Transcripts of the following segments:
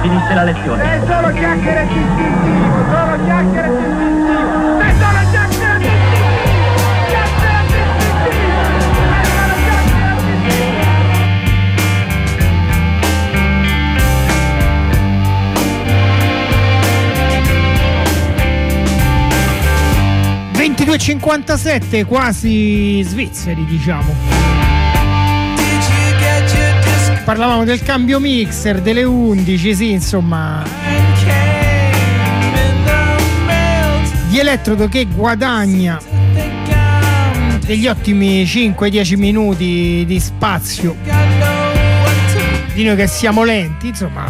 finisce la lezione. È solo chiacchiere distintivo, solo chiacchiere distintivo. È solo chiacchiere distintivo. Chiacchiere distintivo. È solo chiacchiere distintivo. 22:57, quasi svizzeri, diciamo. Parlavamo del cambio mixer, delle 11, sì, insomma. Di Elettrodo che guadagna degli ottimi 5-10 minuti di spazio di noi che siamo lenti, insomma.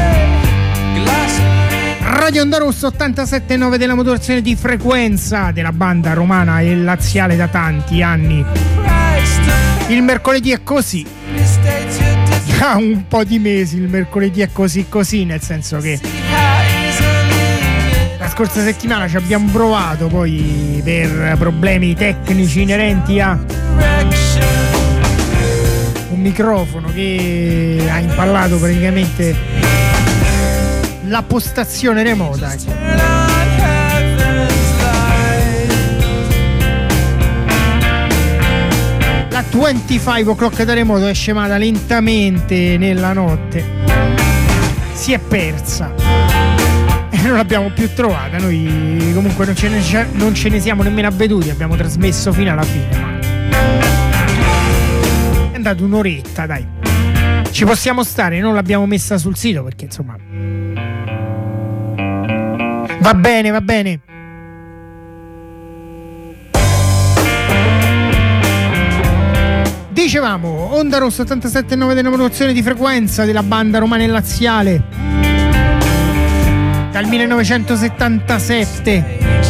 Radio Onda Rossa 87.9 della modulazione di frequenza della banda romana e laziale da tanti anni. Il mercoledì è così. Da un po' di mesi il mercoledì è così, nel senso che la scorsa settimana ci abbiamo provato, poi per problemi tecnici inerenti a un microfono che ha impallato praticamente la postazione remota. La 25 o'clock da remoto è scemata lentamente nella notte, si è persa e non l'abbiamo più trovata. Noi comunque non ce ne siamo nemmeno avveduti, abbiamo trasmesso fino alla fine, ma è andata un'oretta, dai, ci possiamo stare. Non l'abbiamo messa sul sito perché insomma va bene. Dicevamo, Onda Rossa 87.9 della modulazione di frequenza della banda romana e laziale dal 1977.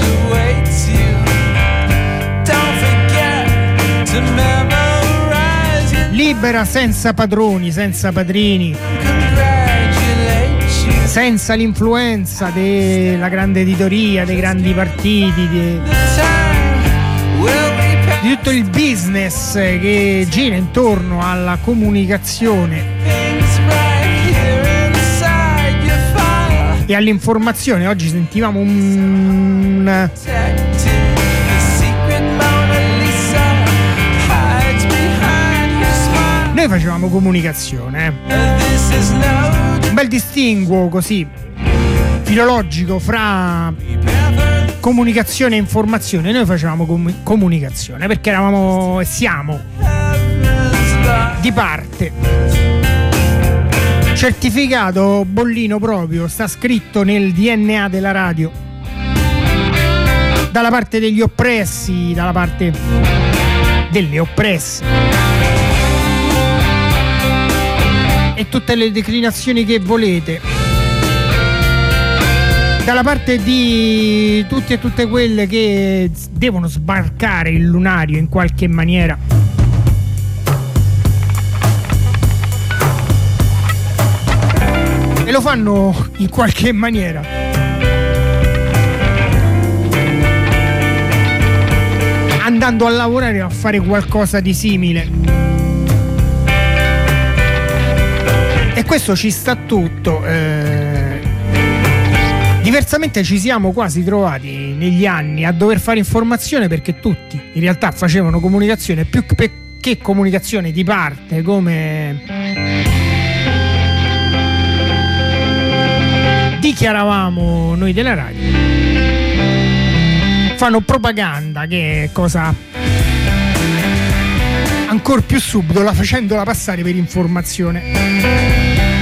Libera, senza padroni, senza padrini, senza l'influenza della grande editoria, dei grandi partiti, di tutto il business che gira intorno alla comunicazione e all'informazione. Oggi sentivamo noi facevamo comunicazione, un bel distinguo così filologico fra comunicazione e informazione. Noi facevamo comunicazione perché eravamo e siamo di parte. Certificato bollino proprio, sta scritto nel DNA della radio, dalla parte degli oppressi, dalla parte delle oppresse e tutte le declinazioni che volete, dalla parte di tutti e tutte quelle che devono sbarcare il lunario in qualche maniera. E lo fanno in qualche maniera. Andando a lavorare a fare qualcosa di simile. E questo ci sta tutto. Diversamente ci siamo quasi trovati negli anni a dover fare informazione, perché tutti in realtà facevano comunicazione, più che comunicazione di parte, come dichiaravamo noi della radio. Fanno propaganda, che è cosa ancora più subdola, facendola passare per informazione.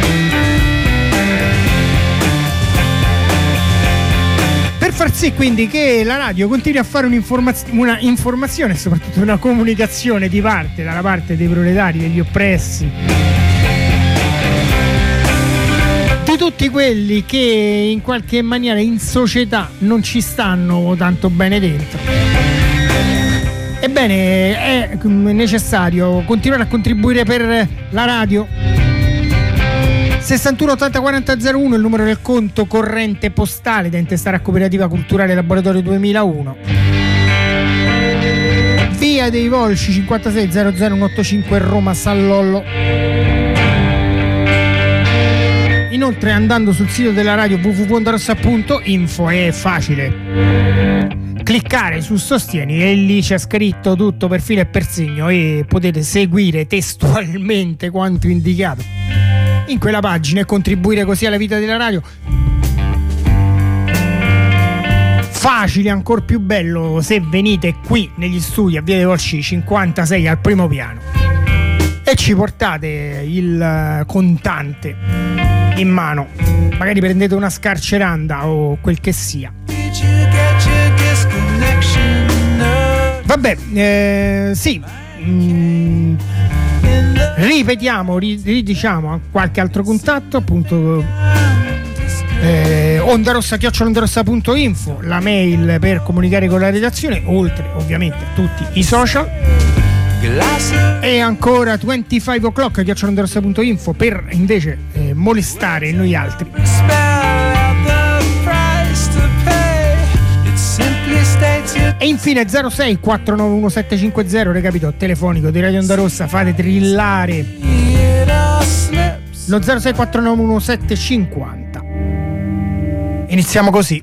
Per far sì quindi che la radio continui a fare una informazione e soprattutto una comunicazione di parte, dalla parte dei proletari, degli oppressi, di tutti quelli che in qualche maniera in società non ci stanno tanto bene dentro. Ebbene, è necessario continuare a contribuire per la radio. 61 80 40 01 il numero del conto corrente postale da intestare a Cooperativa Culturale Laboratorio 2001. Via dei Volsci 56 00185 Roma San Lollo. In Inoltre, andando sul sito della radio www.ondarossa.info è facile cliccare su Sostieni e lì c'è scritto tutto per filo e per segno e potete seguire testualmente quanto indicato in quella pagina e contribuire così alla vita della radio. Facile, ancora più bello se venite qui negli studi a Via dei Volsci 56 al primo piano e ci portate il contante in mano, magari prendete una scarceranda o quel che sia. Vabbè, sì, ripetiamo, ridiciamo qualche altro contatto, appunto ondarossa@ondarossa.info, la mail per comunicare con la redazione, oltre ovviamente a tutti i social, e ancora 25o'clock@ondarossa.info per invece molestare noi altri. E infine 06 491 750, recapito telefonico di Radio Onda Rossa, fate trillare lo 06 491 750. Iniziamo così.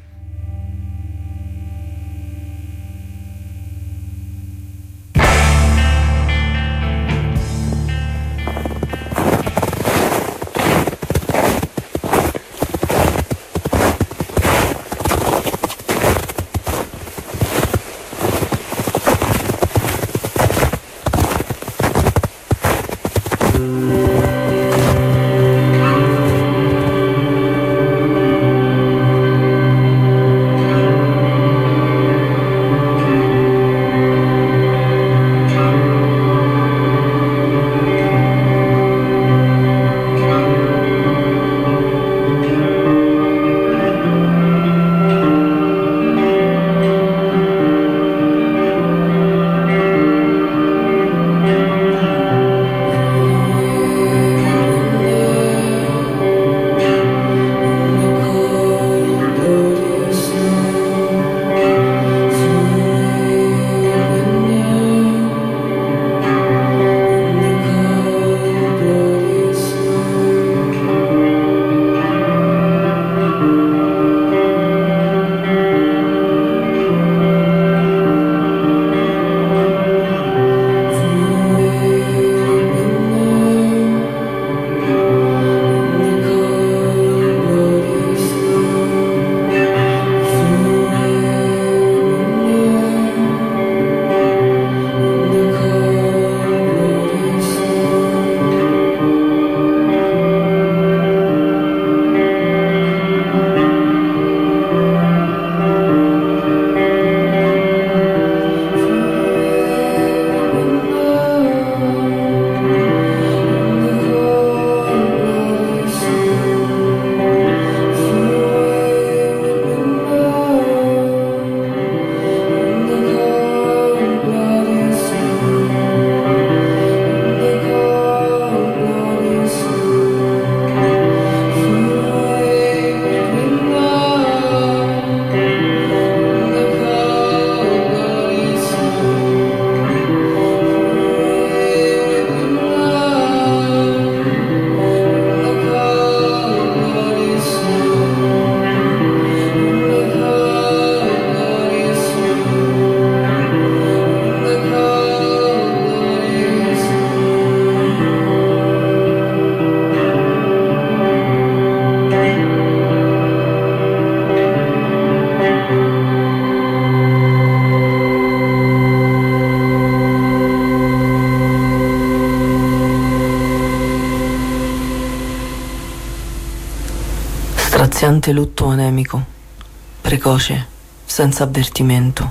Straziante lutto anemico, precoce, senza avvertimento,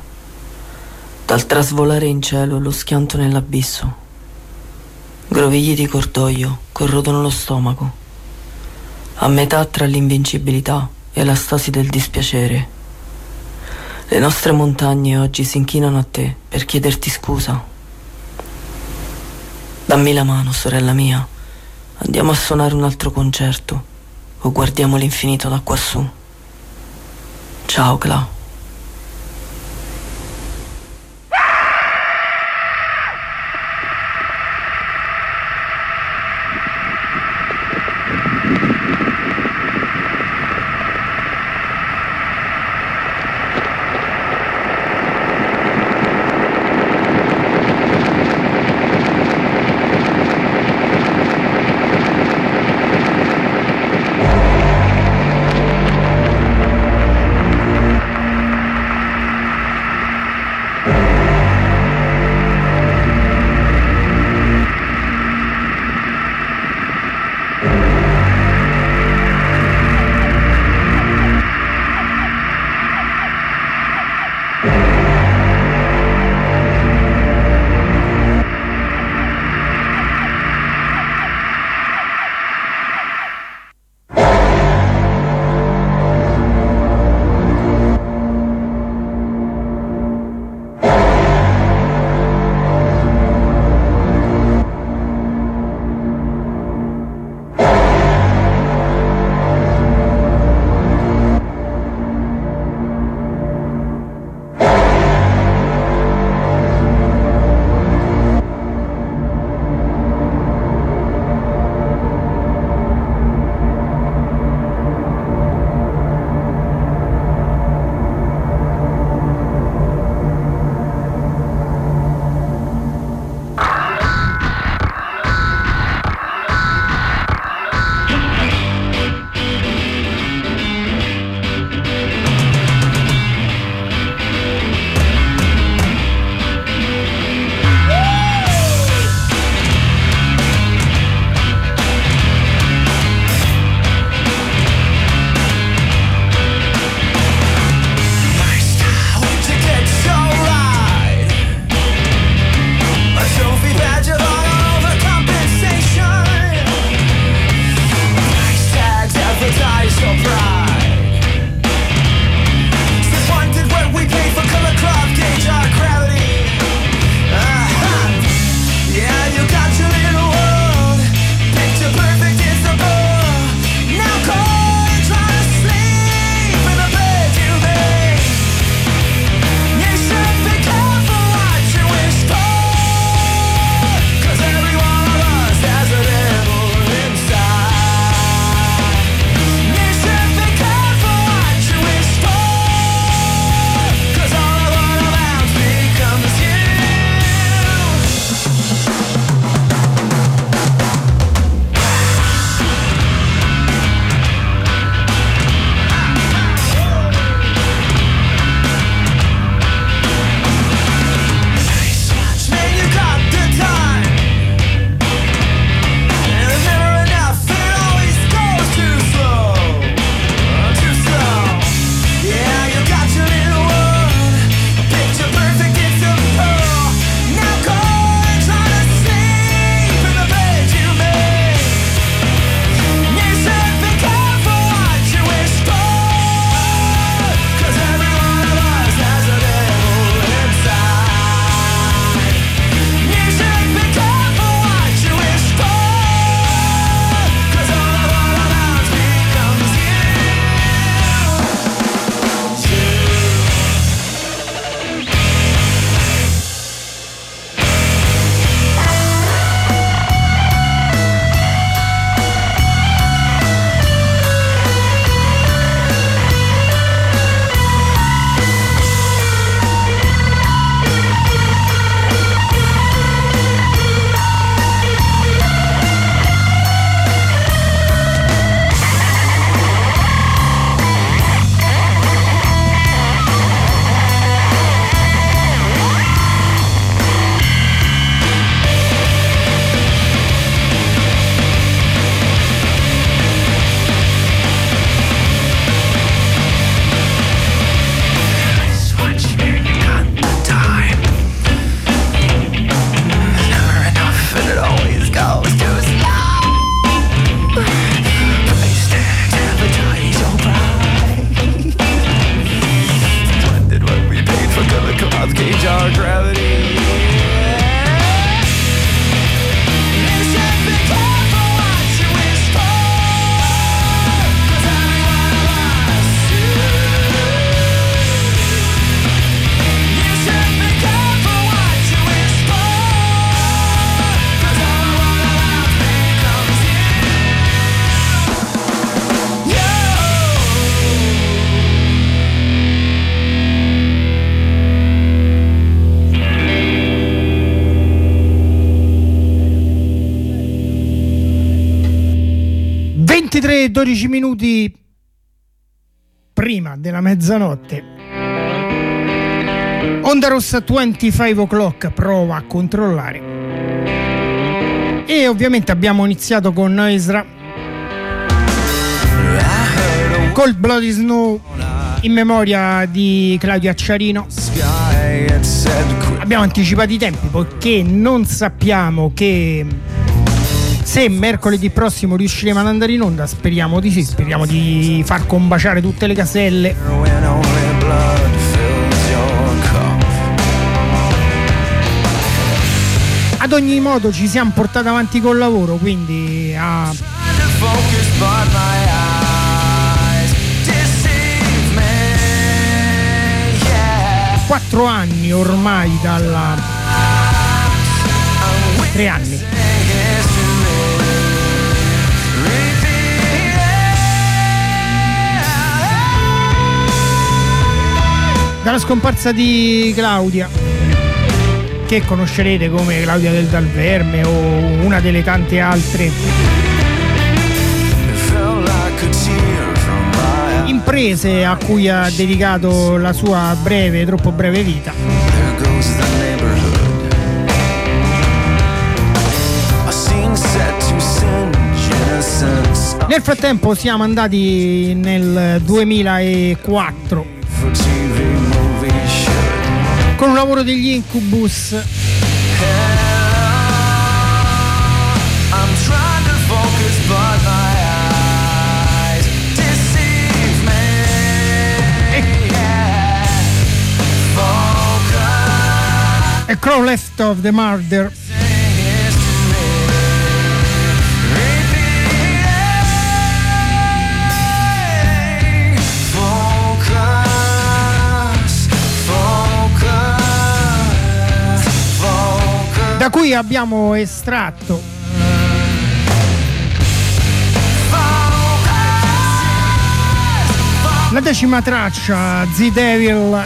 dal trasvolare in cielo lo schianto nell'abisso, grovigli di cordoglio corrodono lo stomaco, a metà tra l'invincibilità e la stasi del dispiacere. Le nostre montagne oggi si inchinano a te per chiederti scusa. Dammi la mano, sorella mia, andiamo a suonare un altro concerto o guardiamo l'infinito da quassù. Ciao, Cla. e 12 minuti prima della mezzanotte. Onda Rossa 25 o'clock prova a controllare. E ovviamente abbiamo iniziato con Noisra col Bloody Snow in memoria di Claudio Acciarino. Abbiamo anticipato i tempi poiché non sappiamo che se mercoledì prossimo riusciremo ad andare in onda. Speriamo di sì, speriamo di far combaciare tutte le caselle. Ad ogni modo ci siamo portati avanti col lavoro, quindi a 4 anni ormai dalla 3 anni dalla scomparsa di Claudia, che conoscerete come Claudia del Dal Verme o una delle tante altre imprese a cui ha dedicato la sua breve, troppo breve vita. Nel frattempo siamo andati nel 2004 con un lavoro degli Incubus, A Crow Left of the Murder. Da cui abbiamo estratto la 10ª traccia, The Devil.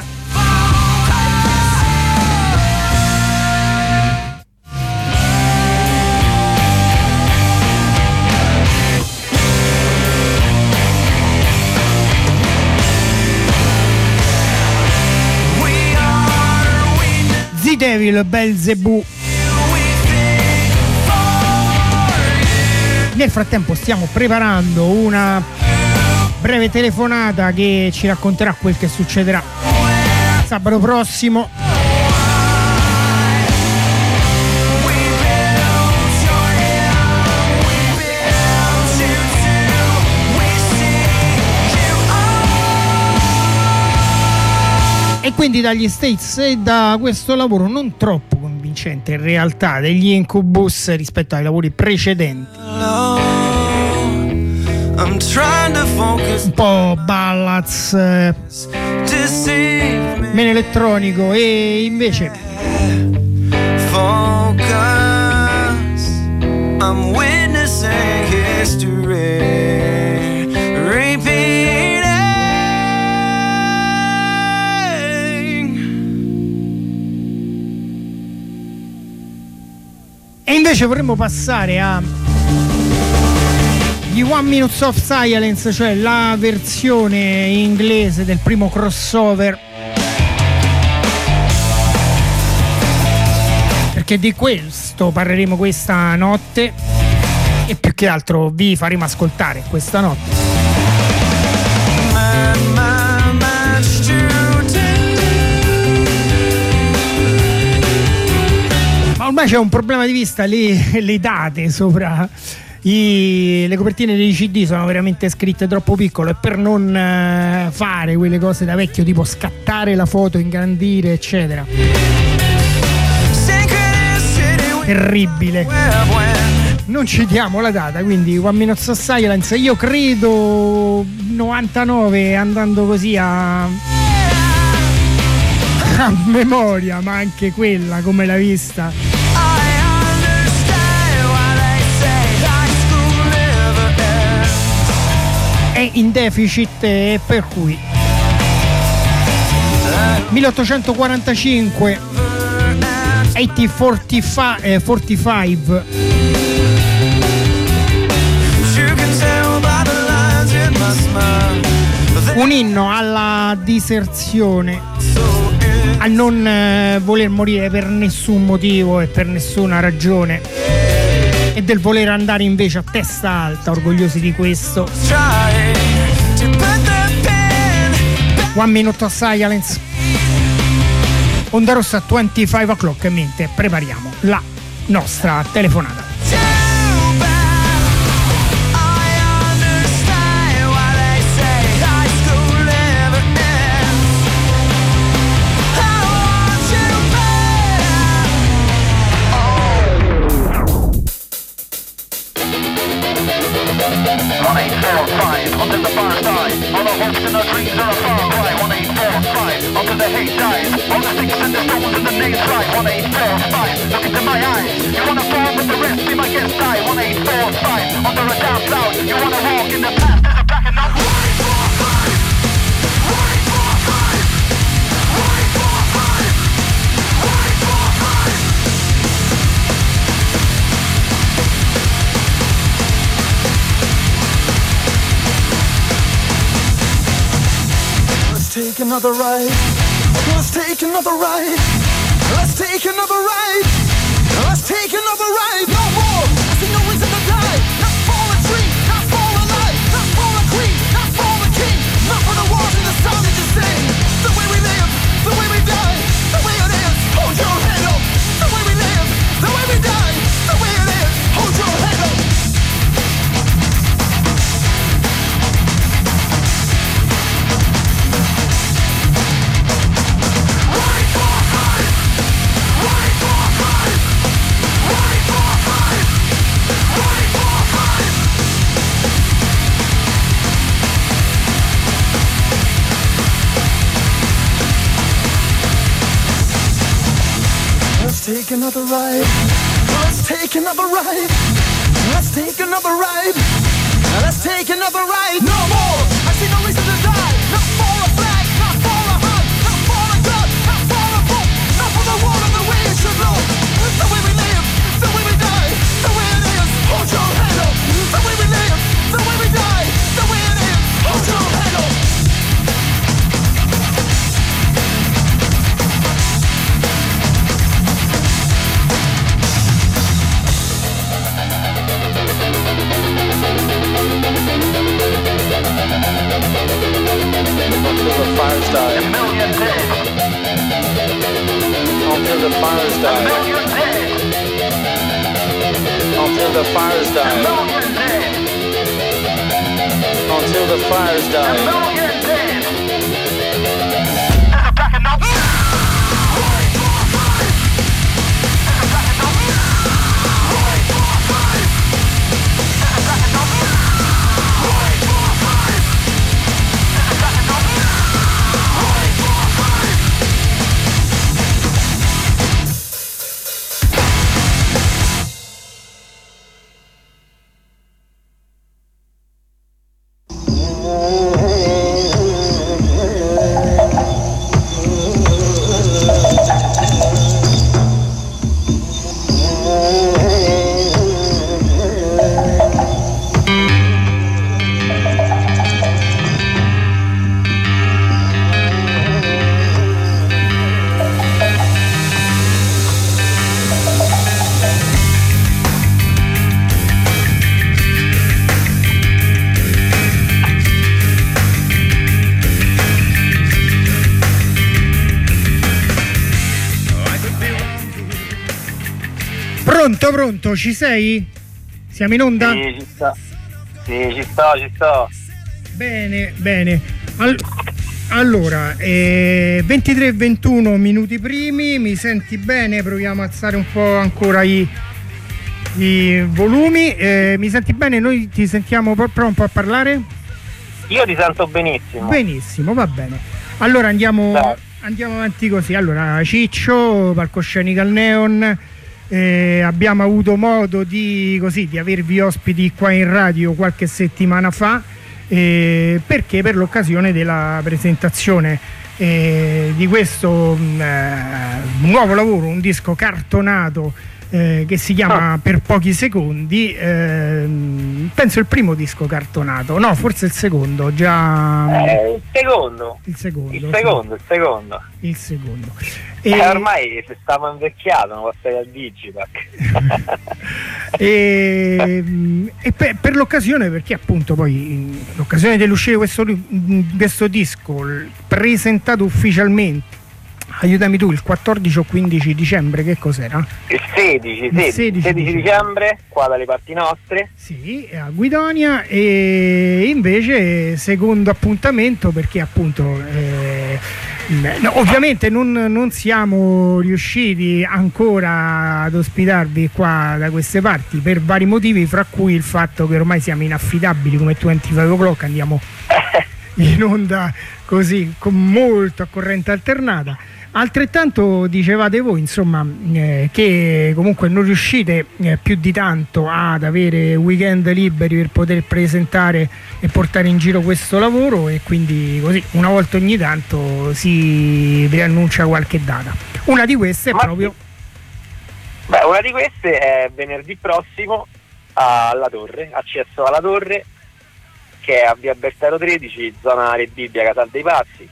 The Devil, Belzebù. Nel frattempo stiamo preparando una breve telefonata che ci racconterà quel che succederà sabato prossimo. E quindi dagli States e da questo lavoro non troppo convincente in realtà degli Incubus rispetto ai lavori precedenti, un po' ballads, meno elettronico, e invece focus, I'm witnessing history repeating. E invece vorremmo passare a gli One Minutes of Silence, cioè la versione inglese del primo crossover, perché di questo parleremo questa notte e più che altro vi faremo ascoltare questa notte. Ma ormai c'è un problema di vista, le date sopra le copertine dei CD sono veramente scritte troppo piccole, e per non fare quelle cose da vecchio tipo scattare la foto, ingrandire eccetera, terribile. Non citiamo la data, quindi One Minute of Silence, io credo 99, andando così a memoria, ma anche quella come l'ha vista. È in deficit, e per cui 1845 1845 un inno alla diserzione, a non voler morire per nessun motivo e per nessuna ragione, e del voler andare invece a testa alta, orgogliosi di questo. One Minute of Silence, Onda Rossa 25 o'clock, mentre prepariamo la nostra telefonata. Until the fire dies, all the hopes and the dreams are a far cry. 1845, until the hate dies, all the sticks and the stones and the names fly. 1845, look into my eyes. You wanna fall with the rest, be my guest, die. 1845, under a dark cloud. You wanna walk in the past, there's a black and out. 1845, 1845, 1845, 1845. Take another ride. Let's take another ride. Let's take another ride. Let's take another ride. No more. I see no reason to die. Not for a dream, not for a life, not for a queen, not for a king, not for the wars and the sound that you sing. The way we live, the way we die, the way it is. Hold your head up. The way we live, the way we die, the way it is. Hold your head up. Take another ride. Let's take another ride. Let's take another ride. Let's take another ride. No more. I see no reason to die. Not for a flag, not for a hug, not for a gun, not for a book, not for the water the way it should look. The way we live, the way we die, the way it is. Hold your head up. The way we live, the way we die, the way it is. Hold your head up. Until the fires die. A million dead. Until the fires die. A million dead. Until the fires A die. million dead. Until the fires A die. million dead. There's a black and out. Pronto, ci sei? Siamo in onda? Sì, ci sta. Sì, ci sto. Bene. Allora, 23-21 minuti primi, mi senti bene? Proviamo a alzare un po' ancora i volumi. Mi senti bene? Noi ti sentiamo pronto a parlare? Io ti sento benissimo. Benissimo, va bene. Allora andiamo avanti così. Allora, Ciccio, Palcoscenico al Neon. Abbiamo avuto modo di avervi ospiti qua in radio qualche settimana fa, perché per l'occasione della presentazione di questo nuovo lavoro, un disco cartonato che si chiama Per pochi secondi, penso il primo disco cartonato, no, forse il secondo, il secondo. Ormai si stava invecchiato, non passare al Digipack. e per l'occasione, perché appunto poi l'occasione dell'uscita di questo disco presentato ufficialmente, aiutami tu, il 14 o 15 dicembre, che cos'era? Il 16 dicembre, qua dalle parti nostre. Sì, a Guidonia. E invece secondo appuntamento, perché appunto ovviamente non siamo riusciti ancora ad ospitarvi qua da queste parti per vari motivi, fra cui il fatto che ormai siamo inaffidabili come 25 O'Clock, andiamo in onda così con molto a corrente alternata. Altrettanto dicevate voi, insomma, che comunque non riuscite più di tanto ad avere weekend liberi per poter presentare e portare in giro questo lavoro, e quindi così una volta ogni tanto si preannuncia qualche data. Una di queste è proprio... una di queste è venerdì prossimo alla Torre, accesso alla Torre, che è a via Bertero 13, zona Rebibbia, Casal dei Pazzi.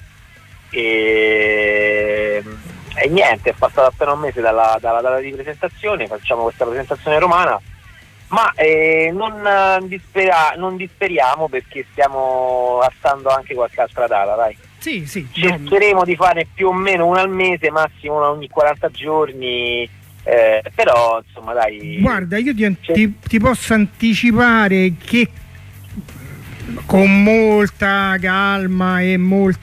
E niente, è passato appena un mese dalla data di presentazione, facciamo questa presentazione romana, ma non disperiamo, perché stiamo assando anche qualche altra data, dai. Sì, cercheremo di fare più o meno una al mese, massimo una ogni 40 giorni, però insomma dai. Guarda, io ti posso anticipare che con molta calma e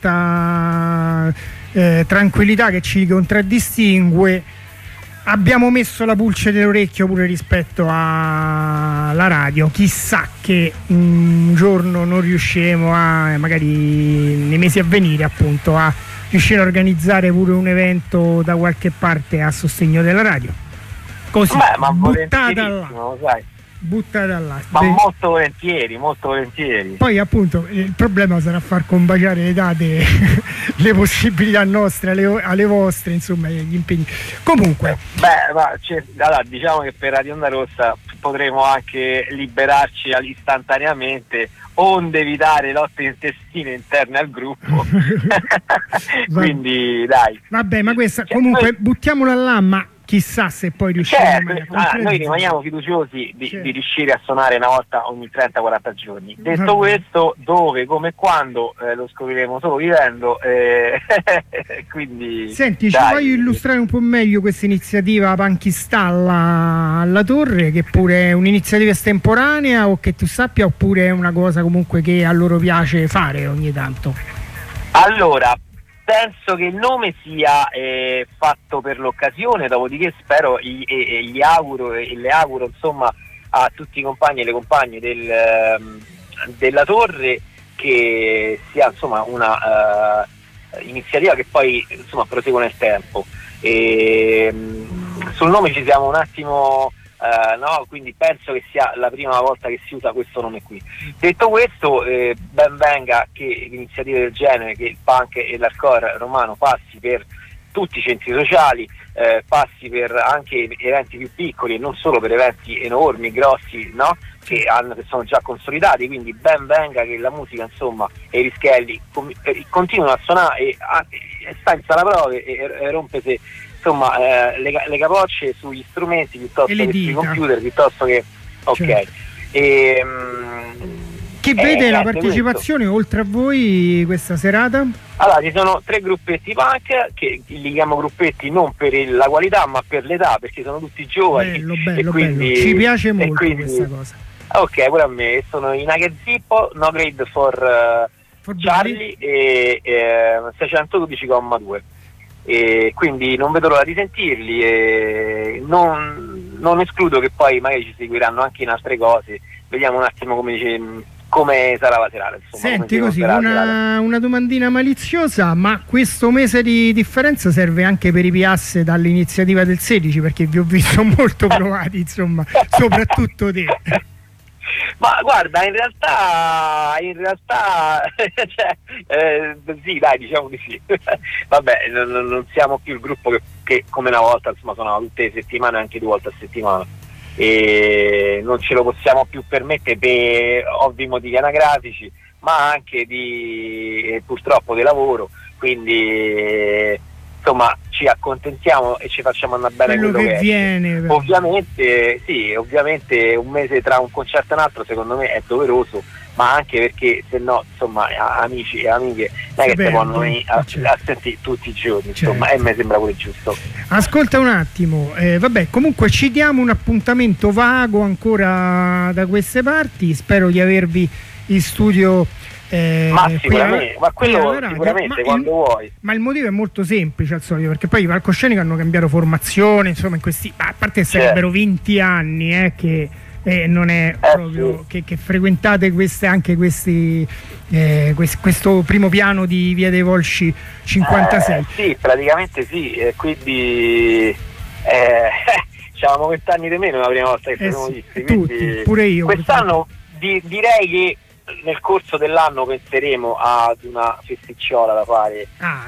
molta tranquillità che ci contraddistingue, abbiamo messo la pulce dell'orecchio pure rispetto alla radio. Chissà che un giorno non riusciremo magari nei mesi a venire, appunto, a riuscire a organizzare pure un evento da qualche parte a sostegno della radio. Così, ma buttata là. Sai. Buttata là. Ma molto volentieri. Poi appunto il problema sarà far combaciare le date, le possibilità nostre alle vostre, insomma, gli impegni. Comunque allora, diciamo che per Radio Onda Rossa potremo anche liberarci istantaneamente, onde evitare lotte intestine interne al gruppo. Quindi dai. Vabbè, ma questa comunque buttiamola là, ma chissà se poi riusciamo noi rimaniamo fiduciosi di riuscire a suonare una volta ogni 30-40 giorni. Detto questo, dove, come e quando lo scopriremo solo vivendo, quindi senti, ci vuoi illustrare un po' meglio questa iniziativa Panchistalla alla Torre, che pure è un'iniziativa estemporanea, o che tu sappia, oppure è una cosa comunque che a loro piace fare ogni tanto? Allora, penso che il nome sia fatto per l'occasione, dopodiché spero gli auguro e le auguro, insomma, a tutti i compagni e le compagne della Torre, che sia, insomma, una iniziativa che poi, insomma, prosegue nel tempo. Sul nome ci siamo un attimo quindi penso che sia la prima volta che si usa questo nome qui. Detto questo, ben venga che iniziative del genere, che il punk e l'hardcore romano passi per tutti i centri sociali, passi per anche eventi più piccoli e non solo per eventi enormi, grossi, no? che sono già consolidati, quindi ben venga che la musica, insomma, e i Rischelli continuino a suonare e sta in sala prove e rompese, insomma, le capocce sugli strumenti piuttosto che sui computer, piuttosto che certo. Chi vede la partecipazione oltre a voi questa serata? Allora, ci sono 3 gruppetti punk, che li chiamo gruppetti non per la qualità ma per l'età, perché sono tutti giovani. Bello, ci piace molto questa cosa. Ok, pure a me. Sono i Nugget Zippo, No Grade for Charlie e 612,2. E quindi non vedo l'ora di sentirli e non escludo che poi magari ci seguiranno anche in altre cose. Vediamo un attimo come sarà la serata, insomma. Senti, così una domandina maliziosa, ma questo mese di differenza serve anche per i PIAS dall'iniziativa del 16, perché vi ho visto molto provati, insomma, soprattutto te. Ma guarda, in realtà cioè, sì, dai, diciamo di sì. Vabbè, non siamo più il gruppo che come una volta, insomma, suonava tutte le settimane, anche 2 volte a settimana, e non ce lo possiamo più permettere per ovvi motivi anagrafici, ma anche purtroppo di lavoro, quindi insomma ci accontentiamo e ci facciamo andare bene quello che viene. Ovviamente un mese tra un concerto e un altro secondo me è doveroso, ma anche perché se no, insomma, amici e amiche non è che si possono a sentire tutti i giorni, insomma, e mi sembra pure giusto. Ascolta un attimo, vabbè, comunque ci diamo un appuntamento vago ancora da queste parti, spero di avervi in studio. Ma sicuramente, ma quello sicuramente quando vuoi. Ma il motivo è molto semplice al solito, perché poi i palcoscenici hanno cambiato formazione, insomma, in questi, a parte sarebbero 20 anni che non è proprio che frequentate questo primo piano di Via dei Volsci 56. Sì, praticamente sì, quindi ci avevamo 20 anni di meno la prima volta che siamo visti, tutti, pure io. Quest'anno direi che nel corso dell'anno penseremo ad una festicciola da fare.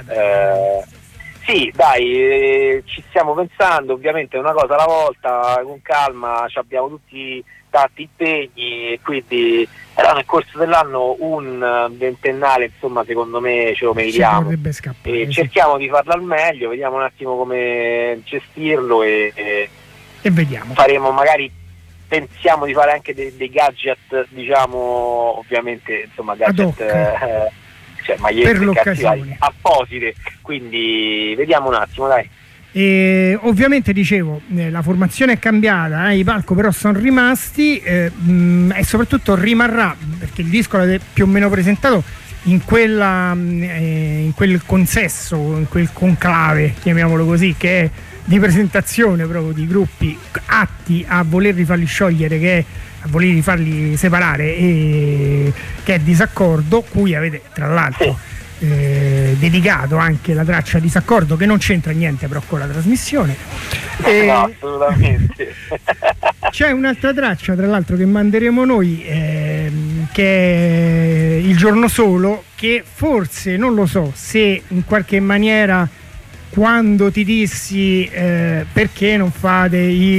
Sì, dai, ci stiamo pensando, ovviamente una cosa alla volta, con calma, abbiamo tutti tanti impegni e quindi però nel corso dell'anno un ventennale, insomma, secondo me ce lo meritiamo e cerchiamo di farlo al meglio, vediamo un attimo come gestirlo e vediamo. Faremo magari, pensiamo di fare anche dei gadget, diciamo, ovviamente, insomma, gadget cioè magliette apposite, quindi vediamo un attimo, dai. E ovviamente dicevo, la formazione è cambiata, i palco però sono rimasti e soprattutto rimarrà, perché il disco l'avete più o meno presentato in quel consesso, in quel conclave, chiamiamolo così, che è di presentazione proprio di gruppi atti a volerli farli sciogliere, a volerli farli separare, e che è Disaccordo, cui avete tra l'altro dedicato anche la traccia Disaccordo, che non c'entra niente però con la trasmissione. No, assolutamente. C'è un'altra traccia tra l'altro che manderemo noi, che è Il giorno solo, che forse, non lo so se in qualche maniera, quando ti dissi perché non fate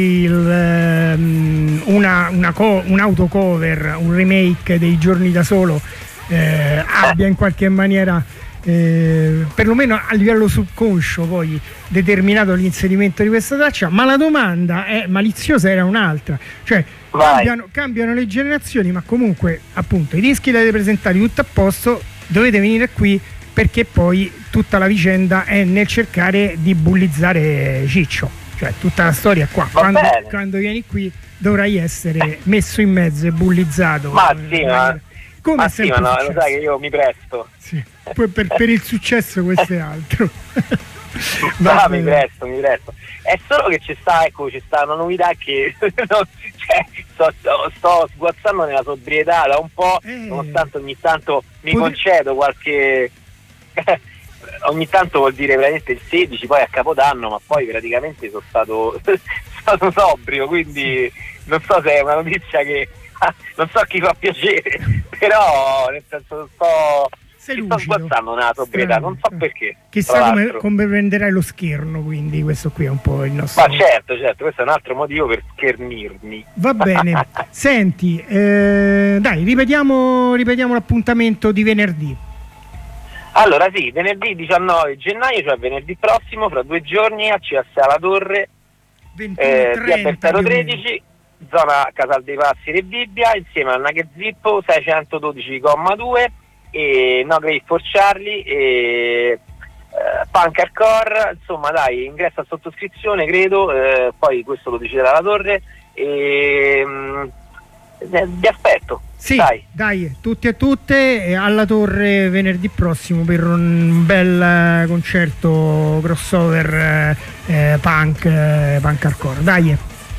un autocover, un remake dei Giorni da Solo, abbia in qualche maniera perlomeno a livello subconscio poi determinato l'inserimento di questa traccia, ma la domanda è maliziosa, era un'altra, cioè cambiano le generazioni, ma comunque appunto i dischi li avete presentati tutto a posto, dovete venire qui perché poi tutta la vicenda è nel cercare di bullizzare Ciccio, cioè tutta la storia qua, quando vieni qui dovrai essere messo in mezzo e bullizzato. Ma sì, ma no, lo sai che io mi presto. Sì. Poi per il successo questo è altro. Mi presto. È solo che c'è sta una novità che sto sguazzando nella sobrietà da un po', nonostante ogni tanto mi concedo qualche ogni tanto, vuol dire veramente il 16, poi a Capodanno, ma poi praticamente sono stato sobrio, quindi non so se è una notizia che non so a chi fa piacere, però nel senso sto sguazzando nella sobrietà, non so perché. Chissà come prenderai lo scherno, quindi questo qui è un po' il nostro. Ma certo, questo è un altro motivo per schernirmi. Va bene. Senti, dai, ripetiamo l'appuntamento di venerdì. Allora sì, venerdì 19 gennaio, cioè venerdì prossimo, fra 2 giorni, a CS alla Torre, via Bertero 13, zona Casal dei Passi e Bibbia, insieme a Nugget Zippo 612,2 e No Grave for Charlie e Punk Hardcore, insomma dai, ingresso a sottoscrizione credo, poi questo lo deciderà la Torre, e Vi aspetto. Sì, dai, tutti e tutte alla Torre venerdì prossimo per un bel concerto crossover punk hardcore. Dai.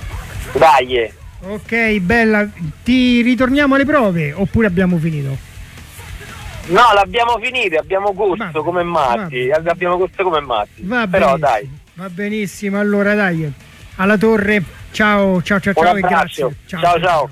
Ok, bella, ti ritorniamo alle prove oppure abbiamo finito? No, l'abbiamo finito, abbiamo gusto come matti. Abbiamo gusto come matti. Però dai. Va benissimo, allora dai. Alla Torre. Ciao e grazie. Ciao.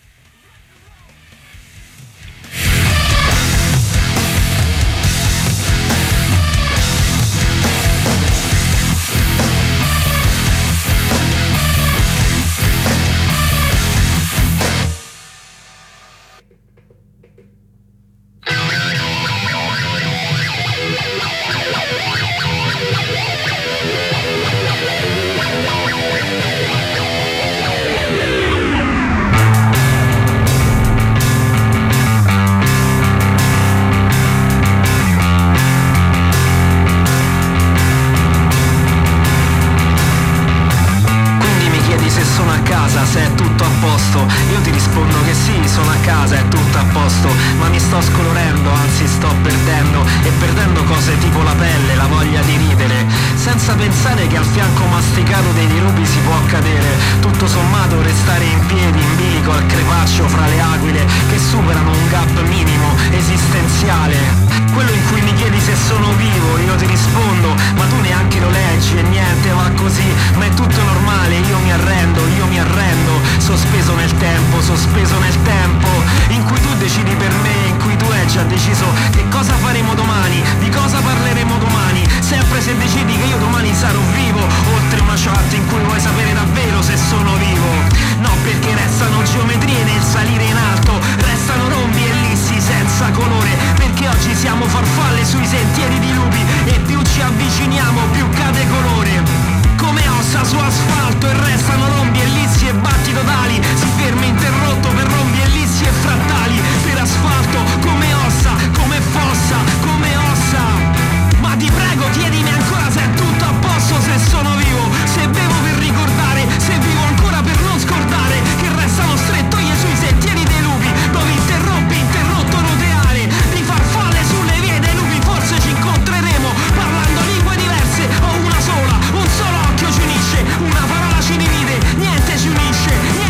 Se è tutto a posto, io ti rispondo che sì, sono a casa, è tutto a posto, ma mi sto scolorendo, anzi sto perdendo, e perdendo cose tipo la pelle, la voglia di ridere, senza pensare che al fianco masticato dei dirupi si può cadere, tutto sommato restare in piedi, in bilico al crepaccio fra le aquile che superano un gap minimo, esistenziale, quello in cui mi chiedi se sono vivo, io ti rispondo, ma tu neanche lo leggi e niente va così, ma è tutto normale, io mi arrendo, sospeso nel tempo, in cui tu decidi per me, in cui tu hai già deciso che cosa faremo domani, di cosa parleremo domani, sempre se decidi che io domani sarò vivo, oltre una chat in cui vuoi sapere davvero se sono vivo, no perché restano geometrie nel salire in alto, restano rombi e lissi senza colore, perché oggi siamo farfalle sui sentieri di lupi e più ci avviciniamo più cade colore. Come ossa su asfalto e restano rombi e lissi e batti totali, si ferma interrotto per rombi e lissi e frattali, per asfalto come ossa, come fossa, come ossa. Ma ti prego chiedimi ancora se è tutto a posto, se sono vivo, se bevo per ricordare, se vivo ancora per non scordare, che restano strettoie sui sentieri dei lupi, dove interrotto roteare, di farfalle sulle vie dei lupi forse ci incontreremo, parlando lingue diverse o una sola, un solo occhio ci unisce, una parola ci divide, niente ci unisce,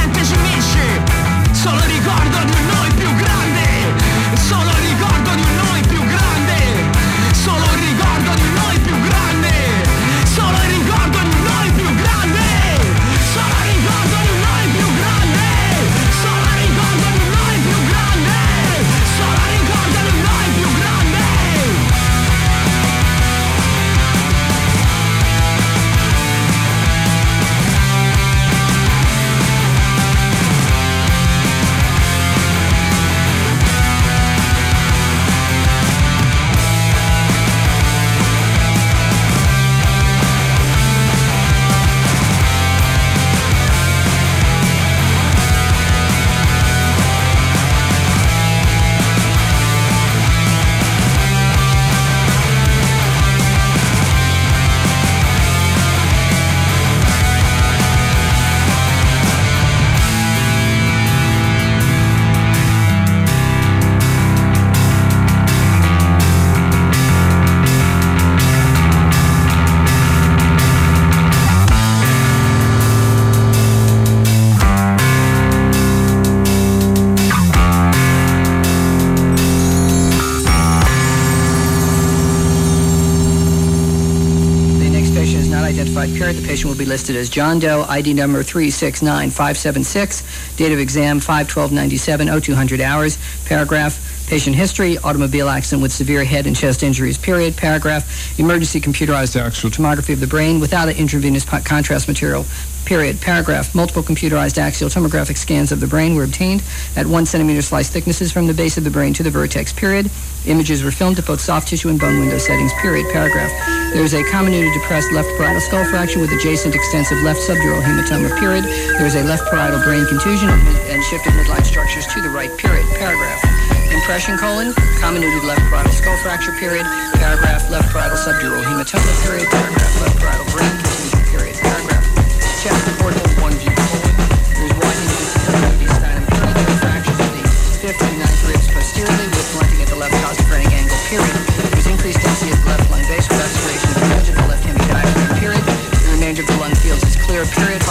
solo ricordo di un noi più grande, solo ricordo di un noi più grande, solo ricordo di un noi più grande, solo ricordo di un noi più grande, solo ricordo di un noi più grande, solo ricordo di un noi più grande, solo ricordo di un noi più grande. Period. The patient will be listed as John Doe, ID number 369576, date of exam 5/12/97, 0200 hours. Paragraph, patient history, automobile accident with severe head and chest injuries, period. Paragraph, emergency computerized axial tomography of the brain without an intravenous contrast material, period. Paragraph, multiple computerized axial tomographic scans of the brain were obtained at 1 centimeter slice thicknesses from the base of the brain to the vertex, period. Images were filmed at both soft tissue and bone window settings, period. Paragraph, there is a comminuted depressed left parietal skull fracture with adjacent extensive left subdural hematoma, period. There is a left parietal brain contusion and shifted midline structures to the right, period. Paragraph, impression colon, comminuted left parietal skull fracture, period. Paragraph, left parietal subdural hematoma, period. Paragraph, left parietal brain contusion, period. Paragraph, chest reportable 1G colon, there is widening of the sternum, period.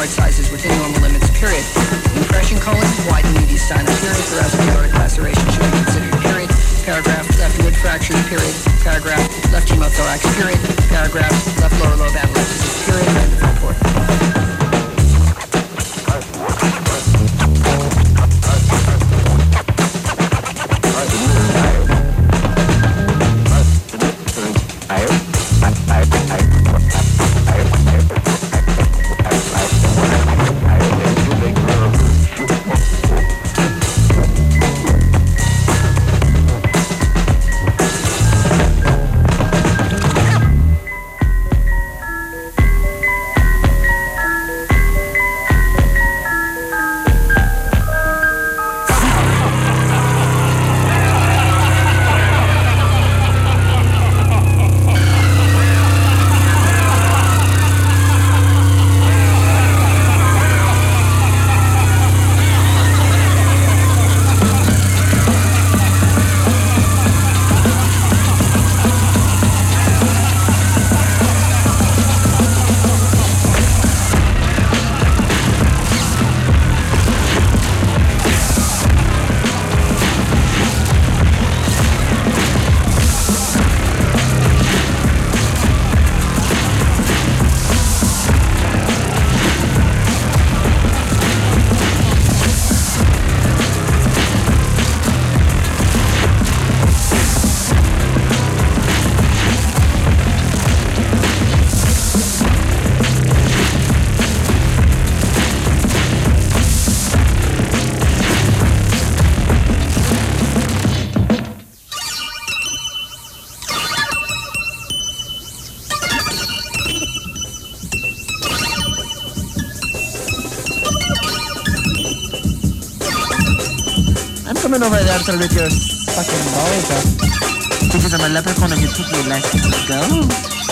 part sizes within normal limits, period. Impression colon, wide and mediastinum, period. Thoracic aortic laceration should be considered, period. Paragraph, left mid fractures, period. Paragraph, left hemothorax, period. Paragraph, left lower lobe atelectasis, period. End of report. Coming over there to lick your fucking balls up. Because I'm a leprechaun and you took me like, go.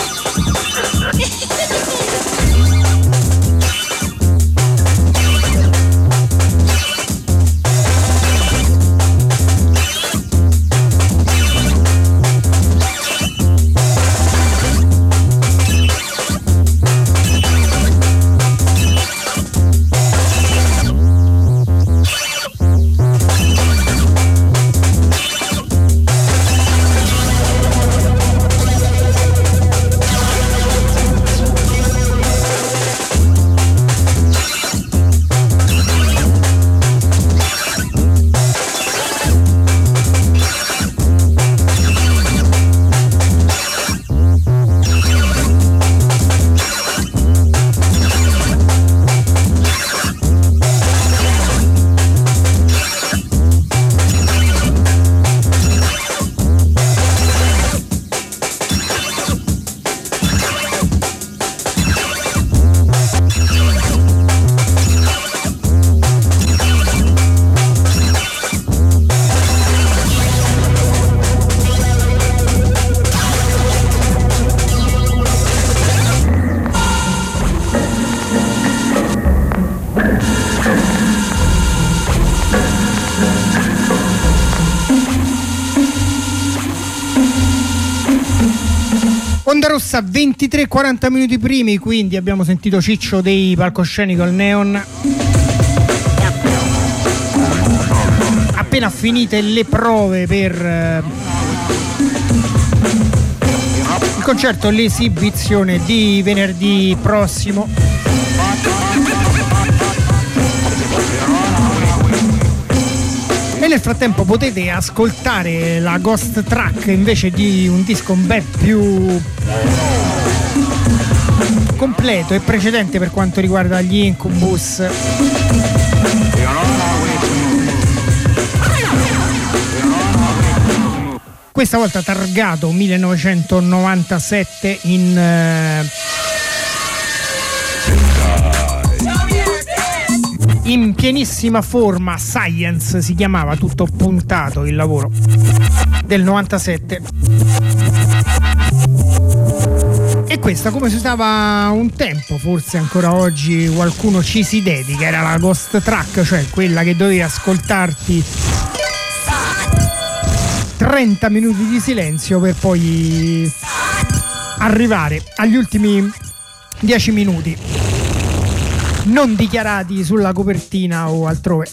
Onda Rossa 23:40 minuti primi, quindi abbiamo sentito Ciccio dei Palcoscenico al Neon. Appena finite le prove per il concerto, l'esibizione di venerdì prossimo. E nel frattempo potete ascoltare la ghost track invece di un disco un bel più completo e precedente per quanto riguarda gli Incubus. Questa volta targato 1997 in pienissima forma. Science si chiamava, tutto puntato il lavoro del 97. E questa, come si usava un tempo, forse ancora oggi qualcuno ci si dedica, era la ghost track, cioè quella che dovevi ascoltarti 30 minuti di silenzio per poi arrivare agli ultimi 10 minuti. non dichiarati sulla copertina o altrove.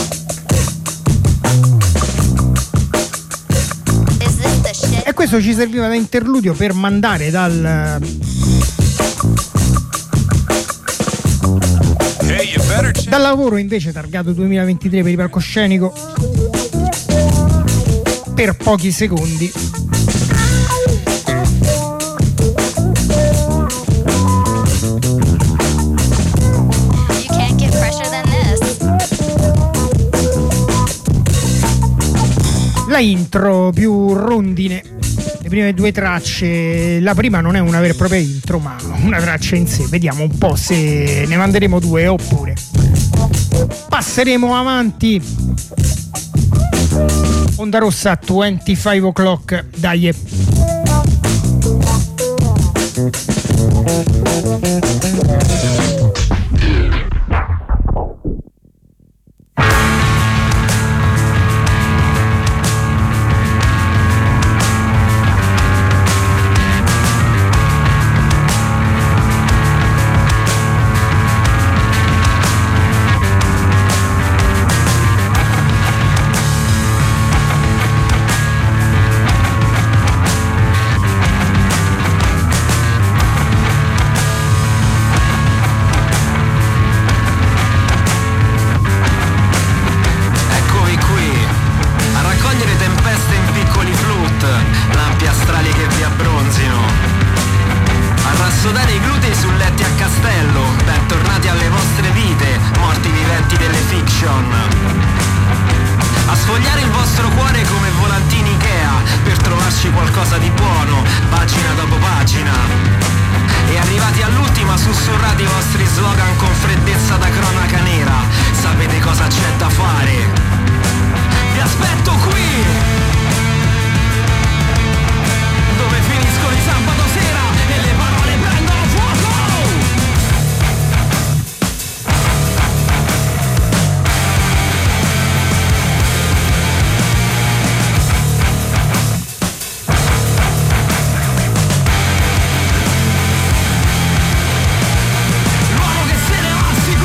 E questo ci serviva da interludio per mandare dal lavoro invece targato 2023 per il palcoscenico per pochi secondi. La intro più rondine, le prime due tracce, la prima non è una vera e propria intro ma una traccia in sé, vediamo un po' se ne manderemo due oppure passeremo avanti. Onda Rossa 25 o'clock, dai. L'uomo che se ne va si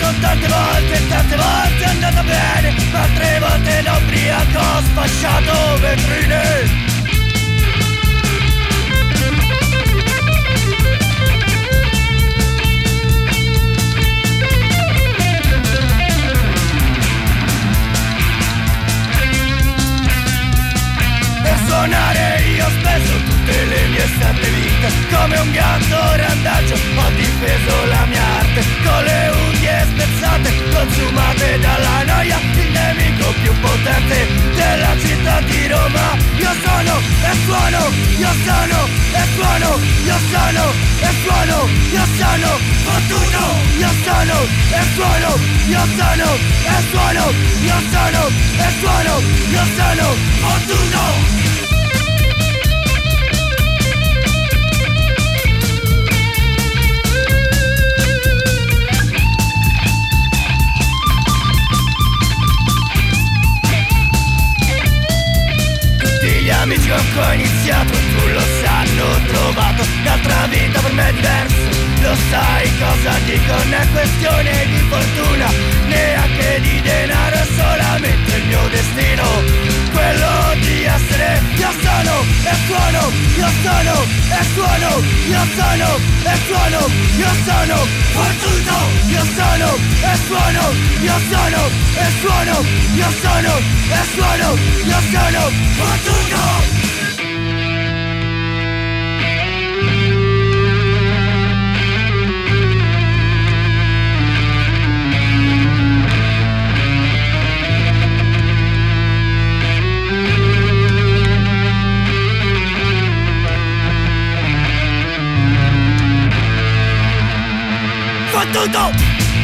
sono tante volte è andata bene, ma 3 volte da ubriaco ho sfasciato vetrine. Per suonare io ho speso tutte le mie 7 vite, come un gatto randaggio ho difeso la mia arte, con le unghie spezzate, consumate dalla noia, il nemico più potente della città di Roma. Io sono e suono, io sono e suono, io sono e suono, io sono fottuto, io sono e suono, io sono e suono, io sono e suono, io sono fottuto. Gli amici con cui ho iniziato, tu lo sanno, ho trovato un'altra vita per me diversa. Lo sai cosa dico, non è questione di fortuna, neanche di denaro, è solamente il mio destino, quello di essere. Io sono e suono, io sono e suono, io sono e suono, io sono fortunato. Io sono e suono, io sono e suono, io sono e suono, io sono fortunato. Fottuto!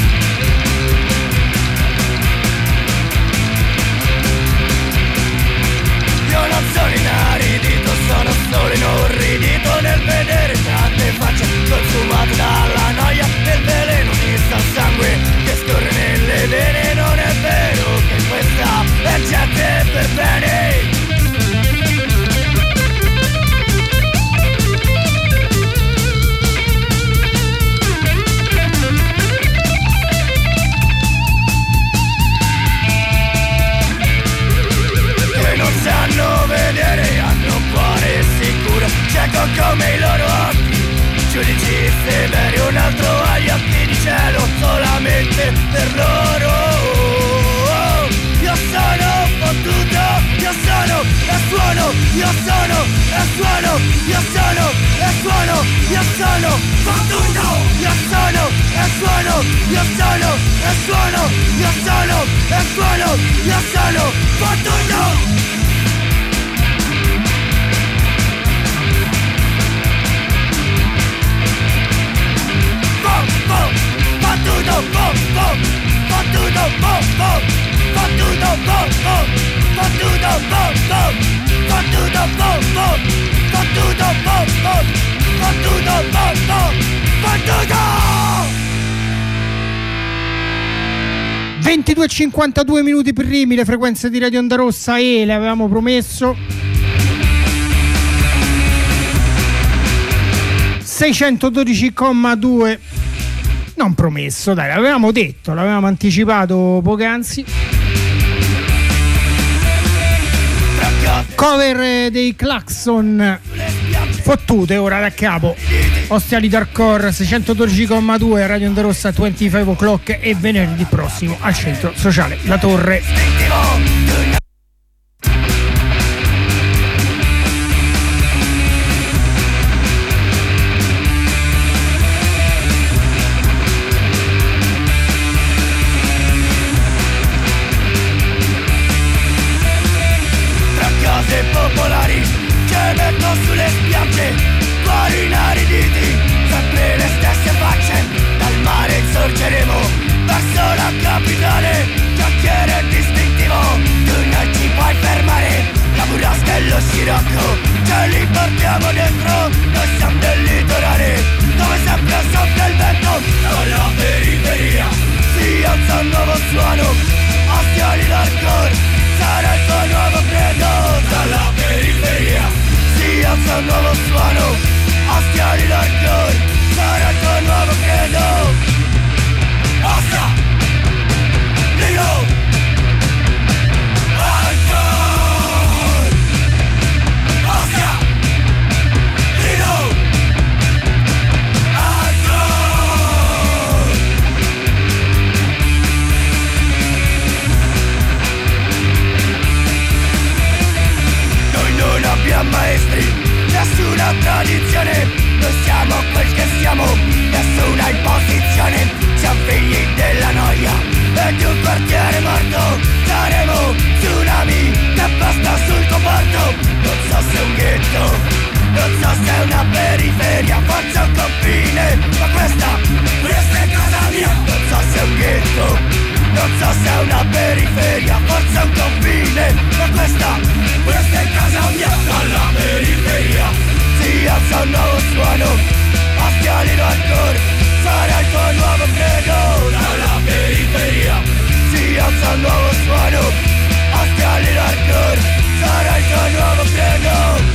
Io non sono inaridito, sono solo inorridito nel vedere tante facce consumate dalla noia, del veleno misto al sangue che scorre nelle vene. Non è vero che questa è gente per bene. Sanno vedere, hanno un cuore sicuro, cieco come i loro occhi, giudici severi, un altro agli occhi di cielo, solamente per loro. Io sono fottuto, io sono e suono, io sono e suono, io sono e suono, io sono fottuto, io sono e suono, io sono e suono, io sono e suono, io sono fottuto. Fottuto, fottuto, fottuto, fottuto, fottuto, fottuto. 22:52 minuti primi, le frequenze di Radio Onda Rossa, e le avevamo promesso 612,2. Non promesso, dai, l'avevamo detto, l'avevamo anticipato poc'anzi. Cover dei Claxon, fottute ora da capo. Ostiali Darkcore, 612,2, Radio Onda Rossa, 25 o'clock, e venerdì prossimo al centro sociale La Torre. Popolari che metto sulle spiagge, cuori inariditi, sempre le stesse facce. Dal mare insorgeremo verso la capitale, chiacchiere distintivo, tu non ci puoi fermare. La burrasca e lo scirocco ce li portiamo dentro, noi siamo del litorale dove sempre soffia il vento. Dalla periferia si alza un nuovo suono, Ostiali Darkcore sarà il tuo nuovo credo. Dalla periferia si alza un nuovo suono, Ostiali Darkcore sarà il tuo nuovo credo. Ostia! la tradizione, noi siamo quel che siamo, nessuna imposizione, siamo figli della noia e di un quartiere morto, saremo tsunami che basta sul tuo porto. Non so se è un ghetto, non so se è una periferia, forse un confine, ma questa è casa mia. Non so se è un ghetto, non so se è una periferia, forse è un confine, ma questa è casa mia. Dalla periferia si alza un nuovo suono, Aschialino ancora, sarà il tuo nuovo credo. Dalla periferia si alza un nuovo suono, Aschialino ancora, sarà il tuo nuovo credo.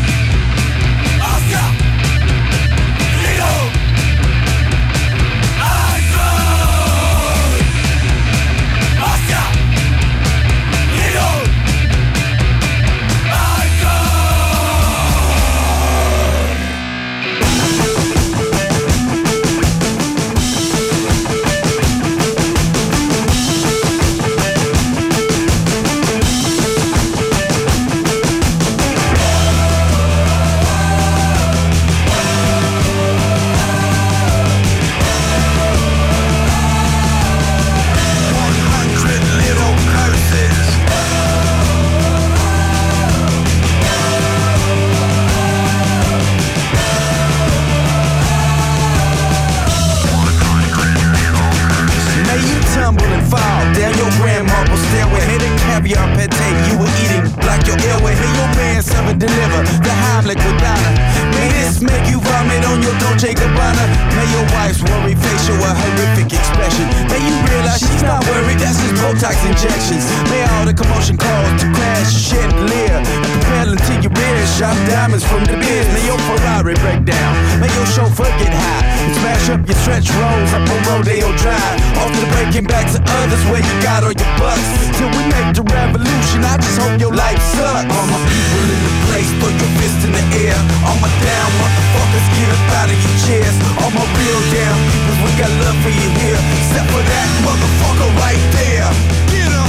Deliver the Heimlich without her. May this make you vomit on your Dolce Gabbana. May your wife's worry face show a horrific expression. May you realize she's not worried, that's just Botox injections. May all the commotion cause to crash, shed leer, and propel into your rear. Sharp diamonds from the beers. May your Ferrari break down. May your chauffeur get high and smash up your stretch rolls up on Rodeo Drive. Off to the breaking back to others where you got all your bucks. Till we make the revolution, I just hope your life sucks. All my people in the place, throw your fist in the air. All my down motherfuckers, get up out of your chairs. All my real down peoples, we got love for you here. Except for that motherfucker right there. Get him!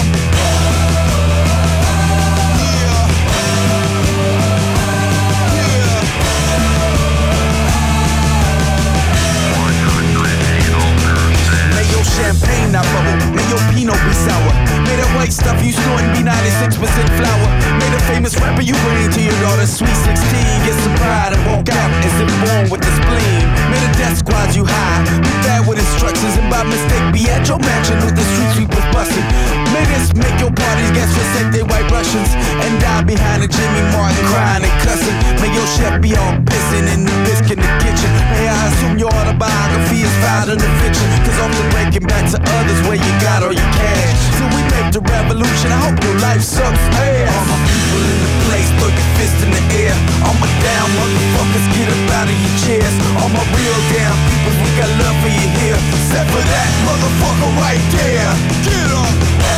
Champagne not bubble, may your Pinot be sour. May that white stuff you snorting be 96% flour. May the famous rapper you bring to your daughter's sweet 16 get some pride and walk out as if born with the spleen. May the death squads you high be bad with instructions and by mistake be at your mansion with the street sweepers busting. May this make your parties guess forsake they white Russians and die behind a Jimmy Martin crying and cussing. May your chef be all pissing in the biscuit in the kitchen. May I assume your autobiography is filed in the fiction, cause I'm the breaking back to others where you got all your cash. Till we make the revolution, I hope your life sucks ass. All my people in the place, throw your fist in the air. All my down motherfuckers, get up out of your chairs. All my real down people, we got love for you here. Except for that motherfucker right there. Get up!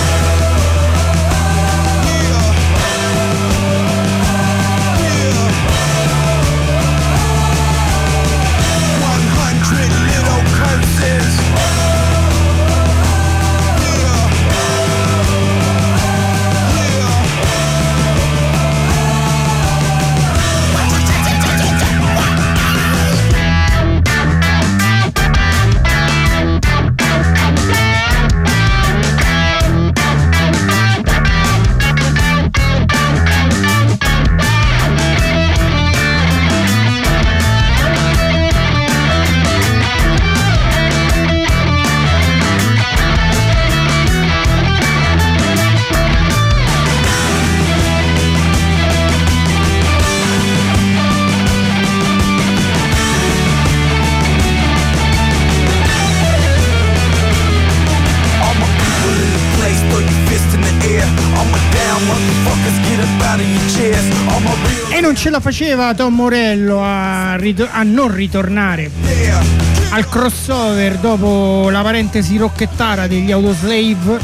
E non ce la faceva Tom Morello a non ritornare al crossover dopo la parentesi rocchettara degli Audioslave.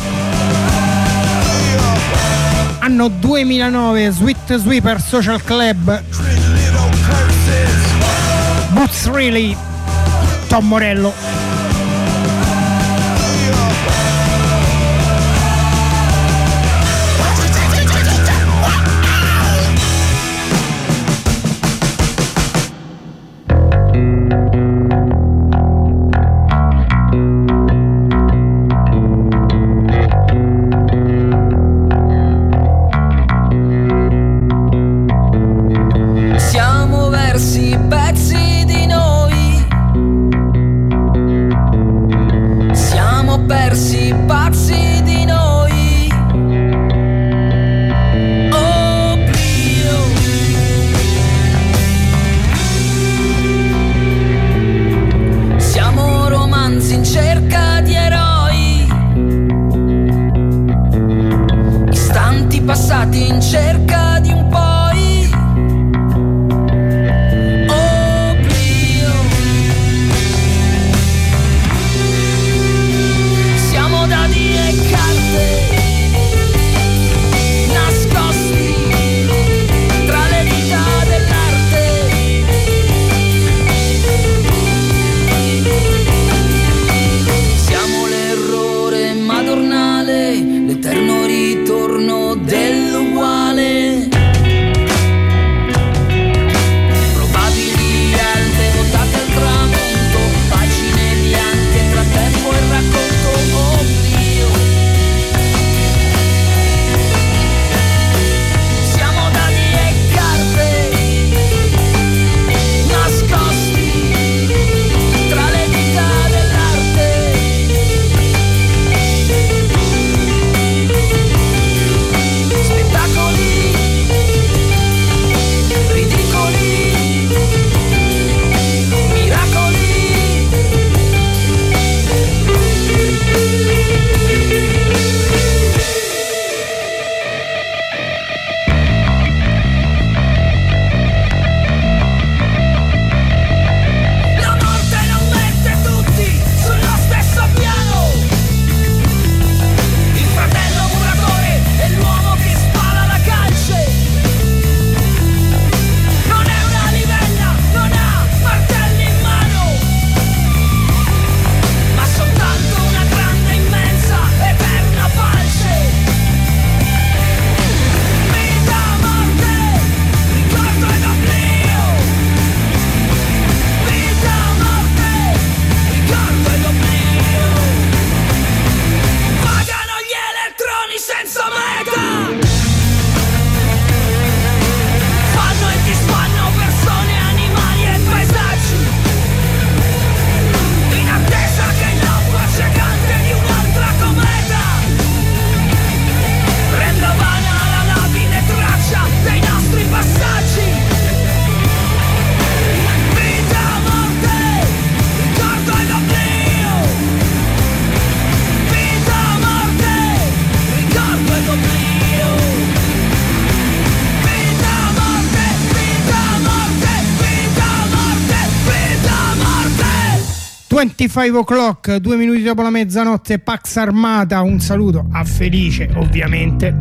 Anno 2009, Sweet Sweeper Social Club, Boots Really, Tom Morello. passati in cerca di un poi. Oblio. Siamo dadi e carte nascosti tra le dita dell'arte. Siamo l'errore madornale, l'eterno ritorno dell'uguale. Probabili alte votate al tramonto, pagine bianche tra tempo e racconto. Oblio. Siamo dadi e carte nascosti tra le dita dell'arte. Spettacoli ridicoli, miracoli. La morte non mette tutti sullo stesso piano. Il fratello muratore e l'uomo che spara la calce. Non è una livella, non ha martelli in mano, ma soltanto una grande, immensa, eterna falce. Vita, morte, ricordo ed oblio. Vita, morte, ricordo ed oblio. Pagano gli elettroni senza meta. Fanno e disfanno persone, animali e paesaggi, in attesa che l'acqua accecante di un'altra cometa renda vana la labile traccia dei nostri passaggi. Vita, morte, ricordo ed oblio. Vita, morte, ricordo ed oblio. Vita, morte, vita, morte, vita, morte, vita, morte. 25 o'clock, 2 minuti dopo la mezzanotte, Pax Armata, un saluto a Felice ovviamente.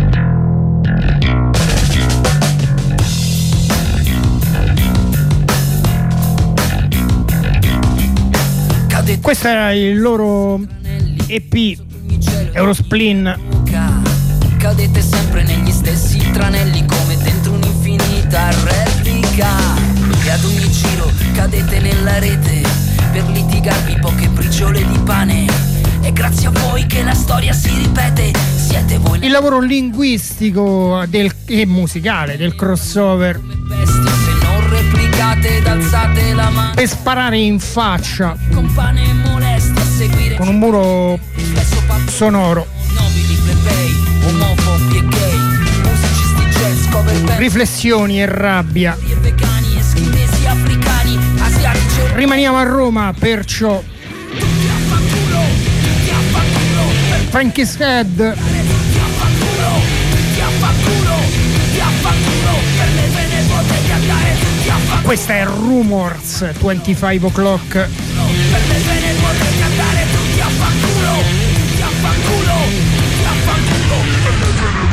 Questo era il loro EP Eurospleen. Cadete sempre negli stessi tranelli come dentro un'infinita replica. E ad ogni giro cadete nella rete per litigarvi poche briciole di pane. E grazie a voi che la storia si ripete. Siete voi Il lavoro linguistico e musicale del crossover bestie. Se non replicate ed alzate la mano per sparare in faccia con pane e molesti a seguire con un muro sonoro. nobili plebei, omofobi e gay, musicisti jazz, cover band, Riflessioni e rabbia. e vegani, eschimesi, africani, asiatici. Rimaniamo a Roma, perciò Tutti a fanculo, tutti a fanculo, per Frankie's Head, tutti a fanculo, tutti a fanculo, tutti a fanculo, per le vene potete andare tutti a fanculo. questa è Rumors, 25 o'clock. Per le vene potete andare tutti a fanculo, tutti a fanculo, tutti a fanculo.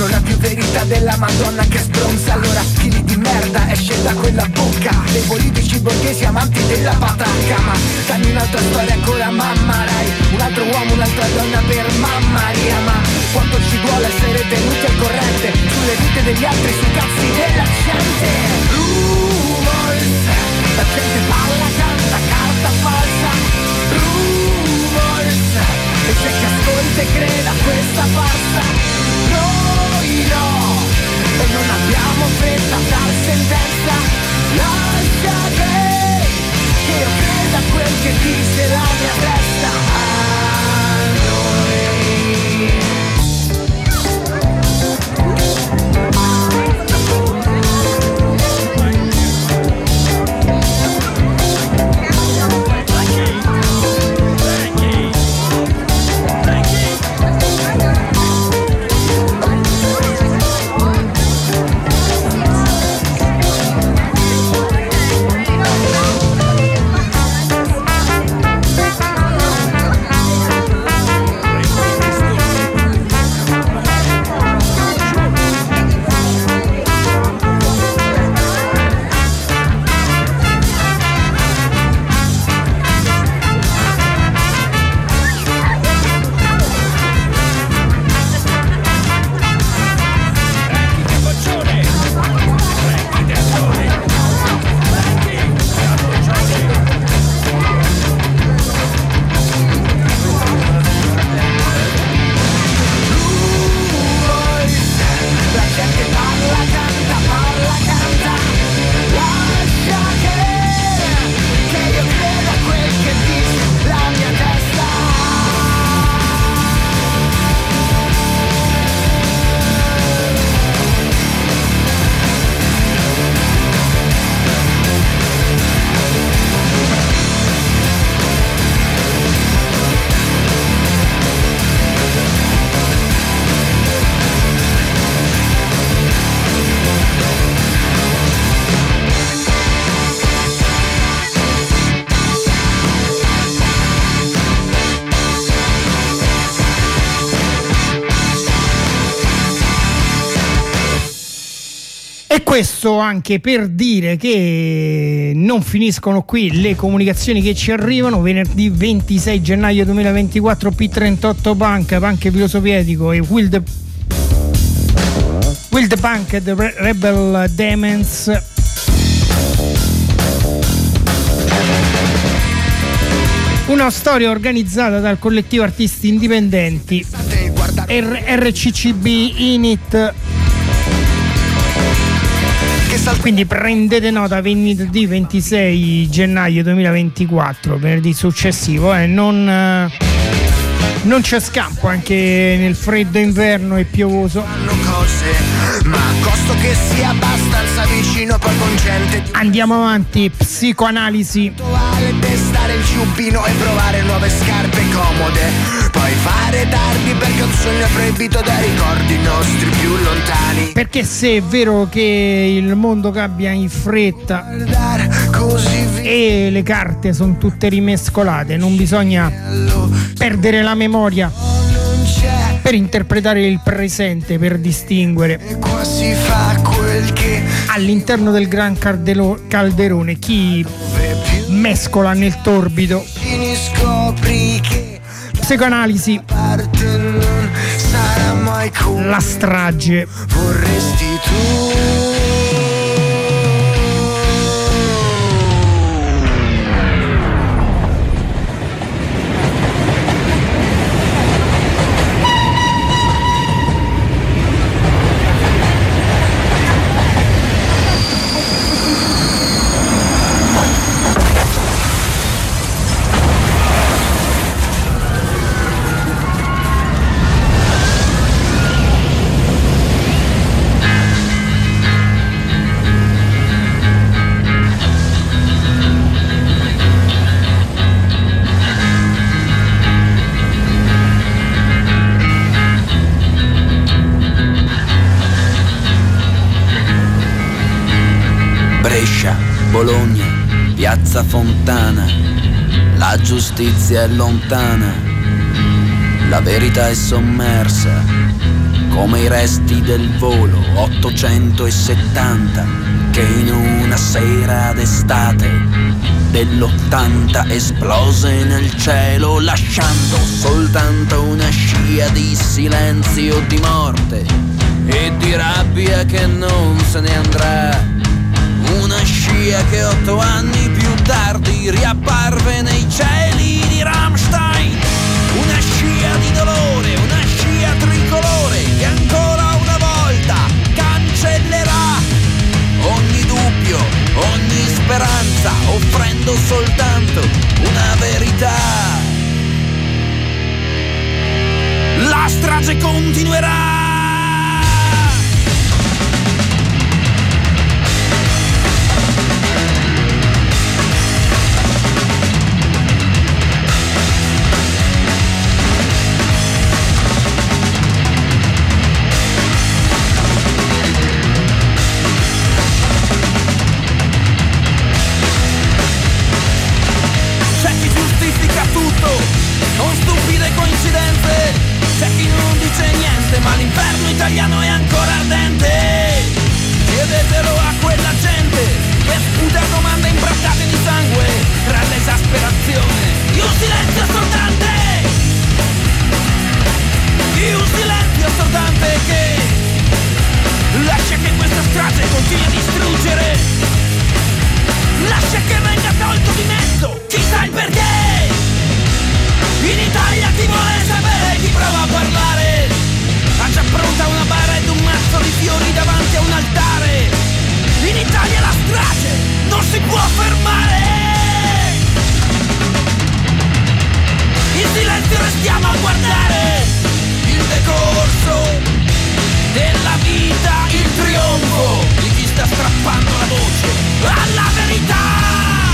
non ha più verità della Madonna che stronza. Allora chili di merda esce da quella bocca dei politici borghesi amanti della patacca. Ma dammi un'altra storia ancora, mamma Rai, un altro uomo, un'altra donna per mamma Maria. Ma quanto ci vuole essere tenuti al corrente sulle vite degli altri, sui cazzi della gente. Rumors, la gente parla, canta, carta falsa. Rumors, e c'è chi ascolta e creda a questa farsa. Noi no, e non abbiamo fretta a dar sentenza. Lascia che io creda a quel che dice la mia testa. A noi. Questo anche per dire che non finiscono qui le comunicazioni che ci arrivano. Venerdì 26 gennaio 2024 P38 Punk Filosofietico e Will the Punk e The Rebel Demons. Una storia organizzata dal collettivo artisti indipendenti RCCB Init. Quindi prendete nota, venerdì 26 gennaio 2024, venerdì successivo, non c'è scampo anche nel freddo inverno e piovoso. Ma a costo che sia abbastanza vicino, poi con gente. Andiamo avanti, psicoanalisi. Vale testare il ciuppino e provare nuove scarpe comode, poi fare tardi perché un sogno proibito dai ricordi nostri più lontani. Perché se è vero che il mondo cambia in fretta e le carte sono tutte rimescolate, non bisogna perdere la memoria per interpretare il presente, per distinguere all'interno del gran calderone chi mescola nel torbido. Psicoanalisi, la strage. Vorresti tu. Bologna, piazza Fontana, la giustizia è lontana, la verità è sommersa, come i resti del volo 870 che in una sera d'estate dell'80 esplose nel cielo, lasciando soltanto una scia di silenzio, di morte e di rabbia che non se ne andrà. Una scia che 8 anni più tardi riapparve nei cieli di Rammstein. Una scia di dolore, una scia tricolore che ancora una volta cancellerà ogni dubbio, ogni speranza, offrendo soltanto una verità. La strage continuerà. Con stupide coincidenze, c'è chi non dice niente, ma l'inferno italiano è ancora ardente. Chiedetelo a quella gente che sputa domande imbrattate di sangue tra l'esasperazione di un silenzio assordante, di un silenzio assordante che lascia che questa strage continui a distruggere, lascia che venga tolto di mezzo chissà il perché. In Italia chi vuole sapere, chi prova a parlare, ha già pronta una bara ed un mazzo di fiori davanti a un altare. In Italia la strage non si può fermare. In silenzio restiamo a guardare il decorso della vita, il trionfo di chi sta strappando la voce alla verità.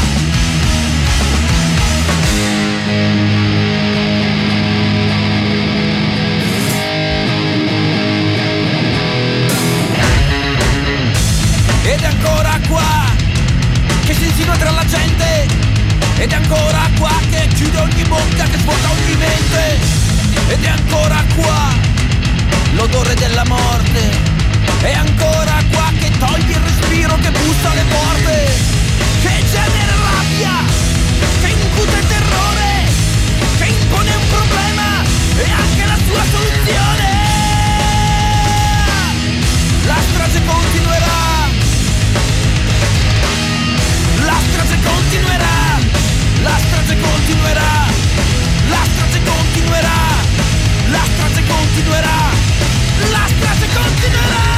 Ed è ancora qua che si insinua tra la gente, ed è ancora qua che chiude ogni bocca, che svuota ogni mente, ed è ancora qua l'odore della morte, è ancora qua che toglie il respiro, che bussa alle porte, che genera rabbia, che incute terrore, che impone un problema e anche la sua soluzione. La strage continuerà. La strage continuerà, la strage continuerà, la strage continuerà, la strage continuerà, la strage continuerà.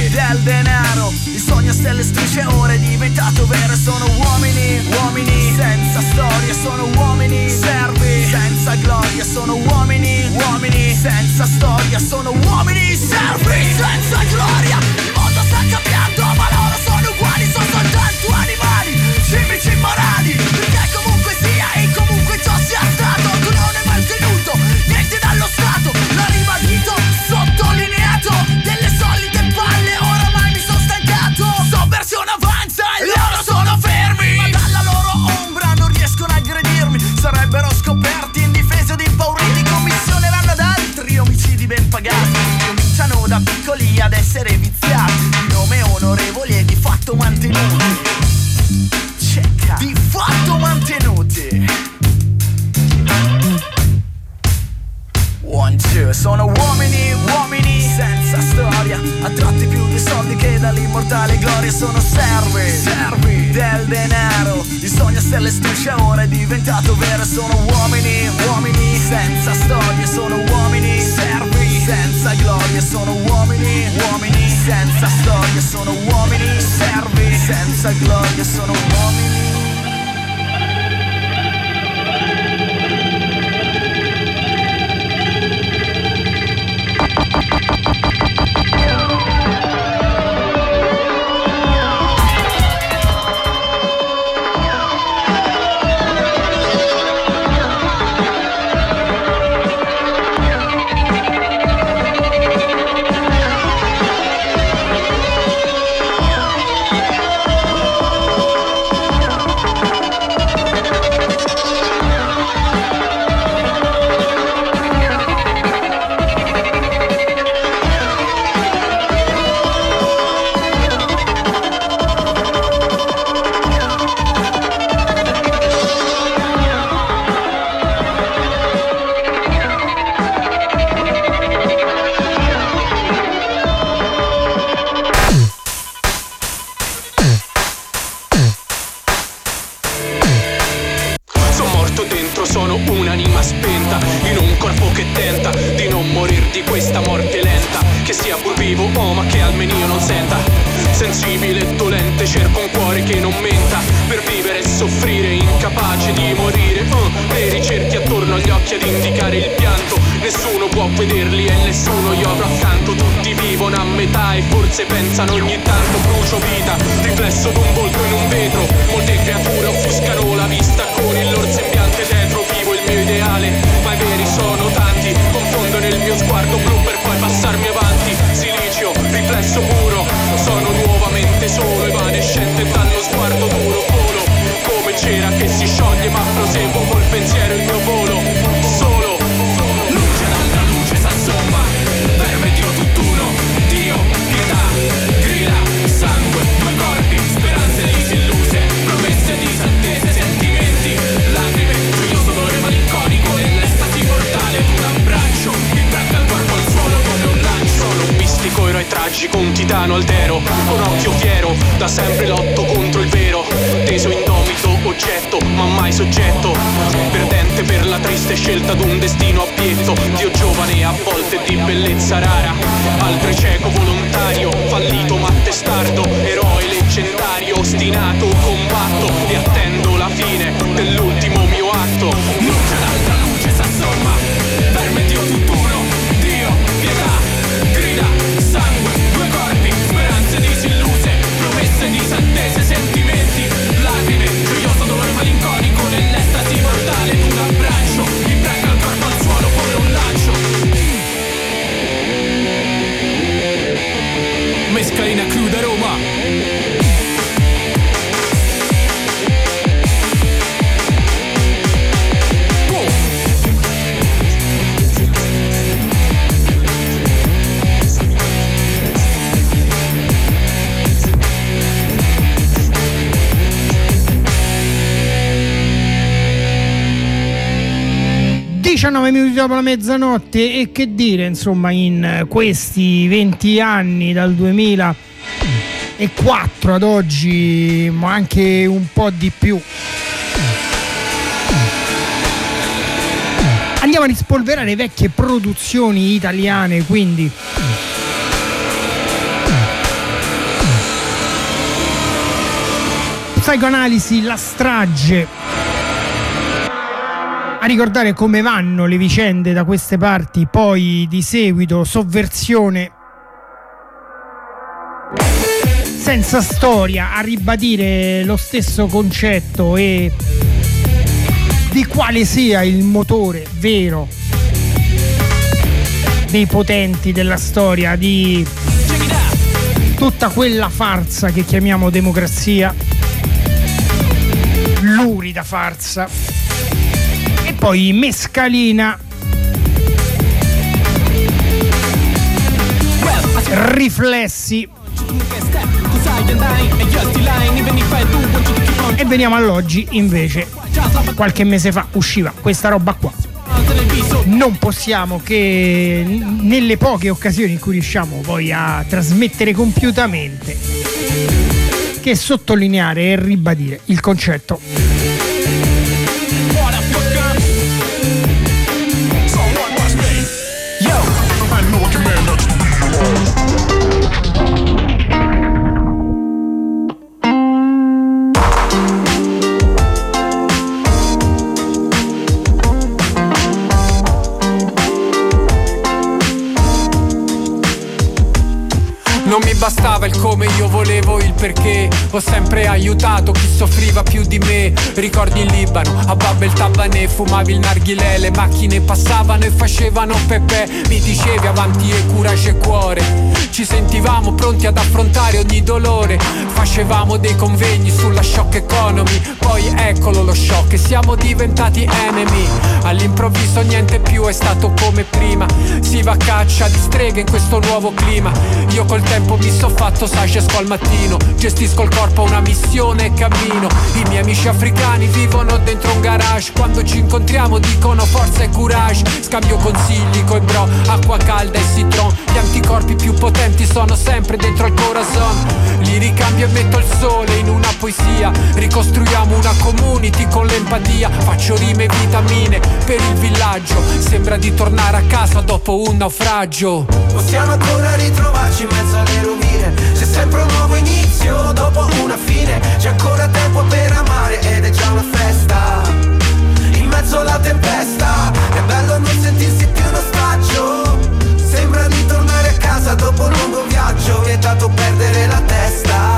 del denaro, il sogno a stelle strisce ora è diventato vero. Sono uomini, uomini fatto mantenuti. 1, 2, sono uomini, uomini senza storia, attratti più di soldi che dall'immortale gloria. Sono servi del denaro, il sogno a stelle strisce ora è diventato vero. Sono uomini, uomini senza storia, sono uomini servi senza gloria. Sono uomini, uomini senza storia, sono uomini servi senza gloria. Sono uomini. Pensano ogni tanto brucio vita, riflesso d'un volto in un vetro. Molte creature offuscano la vista con il loro sembiante tetro. Vivo il mio ideale, ma i veri sono tanti. Confondono il mio sguardo blu per poi passarmi avanti. Silicio, riflesso puro, sono nuovamente solo, evanescente dallo sguardo duro. Volo, come cera che si scioglie, ma proseguo col pensiero il mio volo. Solo, luce dalla luce s'assomma, verme Dio tutt'uno, Dio, pietà, grida, sangue, due corpi, speranze disilluse, promesse disattese, sentimenti, lacrime, gioioso dolore malinconico nell'estasi mortale di un abbraccio, mi prende al corpo al suolo come un lancio. Sono un mistico eroe tragico, un titano altero, con occhio fiero, da sempre lotto contro il vero, teso indomito, oggetto, ma mai soggetto, perdente per la triste scelta d'un destino abietto. Dio giovane a volte di bellezza rara, altre cieco volontario, fallito ma testardo, eroe leggendario, ostinato, combatto e attendo la fine dell'ultimo mio atto. Luce d'altra luce s'assomma, verme Dio tutt'uno, Dio, pietà, grida, sangue, due corpi, speranze disilluse, promesse disattese, sentimenti, lacrime, gioioso dolore malinconico nell'estasi mortale di un abbraccio, mi prende al corpo al suolo come un lancio. Mescalina Crew da Roma. ...19 minuti dopo la mezzanotte, e che dire, insomma, in questi 20 anni dal 2004 ad oggi, ma anche un po' di più, andiamo a rispolverare vecchie produzioni italiane, quindi Psicoanalisi, La strage, a ricordare come vanno le vicende da queste parti. Poi di seguito Sovversione, Senza storia, a ribadire lo stesso concetto e di quale sia il motore vero dei potenti della storia, di tutta quella farsa che chiamiamo democrazia, lurida farsa. E poi Mescalina, riflessi E veniamo all'oggi, invece, qualche mese fa usciva questa roba qua. Non possiamo che, nelle poche occasioni in cui riusciamo poi a trasmettere compiutamente, che sottolineare e ribadire il concetto. Non mi bastava il come, io volevo il perché. Ho sempre aiutato chi soffriva più di me. Ricordi in Libano, a Bab el Tabanè, fumavi il narghilè, le macchine passavano e facevano pepe. Mi dicevi avanti e courage e cuore. Ci sentivamo pronti ad affrontare ogni dolore. Facevamo dei convegni sulla shock economy. Poi eccolo lo shock e siamo diventati enemy. All'improvviso niente più è stato come prima. Si va a caccia di streghe in questo nuovo clima. Io col tempo mi so fatto sage, esco al mattino, gestisco il corpo, una missione e cammino. I miei amici africani vivono dentro un garage. Quando ci incontriamo dicono forza e courage. Scambio consigli coi bro, acqua calda e citron. Gli anticorpi più potenti sono sempre dentro il corazon. Li ricambio e metto il sole in una poesia. Ricostruiamo una community con l'empatia. Faccio rime e vitamine per il villaggio. Sembra di tornare a casa dopo un naufragio. Possiamo ancora ritrovarci in mezzo alle rovine. C'è sempre un nuovo inizio dopo una fine. C'è ancora tempo per amare ed è già una festa. In mezzo alla tempesta è bello non sentirsi più in ostaggio. Sembra di tornare a casa dopo un lungo viaggio. Vietato perdere la testa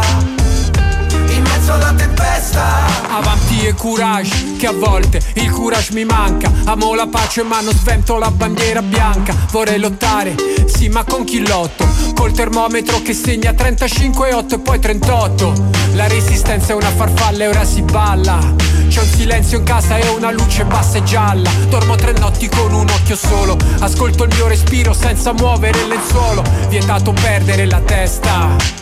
in mezzo alla tempesta. Avanti e courage, che a volte il courage mi manca. Amo la pace ma non svento la bandiera bianca. Vorrei lottare, sì ma con chi lotto? Col termometro che segna 35,8 e poi 38. La resistenza è una farfalla e ora si balla. C'è un silenzio in casa e una luce bassa e gialla. Dormo 3 notti con un occhio solo. Ascolto il mio respiro senza muovere il lenzuolo. Vietato perdere la testa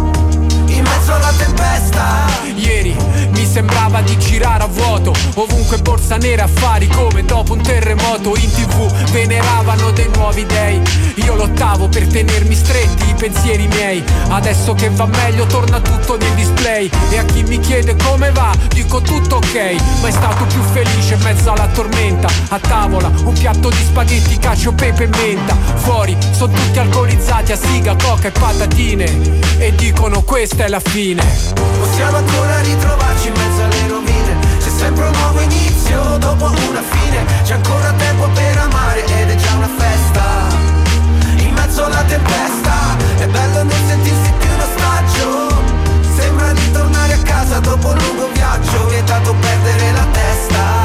in mezzo alla tempesta. Ieri mi sembrava di girare a vuoto. Ovunque borsa nera, affari come dopo un terremoto. In TV veneravano dei nuovi dei. Io lottavo per tenermi stretti i pensieri miei. Adesso che va meglio torna tutto nel display. E a chi mi chiede come va dico tutto ok. Ma è stato più felice in mezzo alla tormenta. A tavola un piatto di spaghetti, cacio, pepe e menta. Fuori sono tutti alcolizzati a siga, coca e patatine. E dicono questa è la fine. Possiamo ancora ritrovarci in mezzo alle rovine. C'è sempre un nuovo inizio dopo una fine. C'è ancora tempo per amare ed è già una festa. In mezzo alla tempesta è bello non sentirsi più in ostaggio. Sembra di tornare a casa dopo un lungo viaggio. Vietato perdere la testa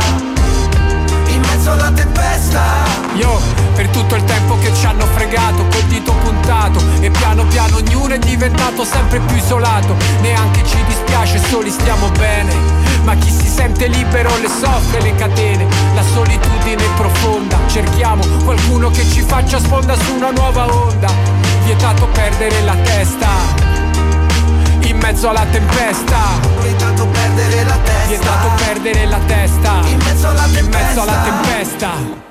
in mezzo alla tempesta. Yo, per tutto il tempo che ci hanno fregato col dito puntato. E piano piano ognuno è diventato sempre più isolato. Neanche ci dispiace, soli stiamo bene. Ma chi si sente libero le soffre le catene. La solitudine è profonda. Cerchiamo qualcuno che ci faccia sponda su una nuova onda. Vietato perdere la testa in mezzo alla tempesta. Vietato perdere la testa. Vietato perdere la testa in mezzo alla tempesta. In mezzo alla tempesta.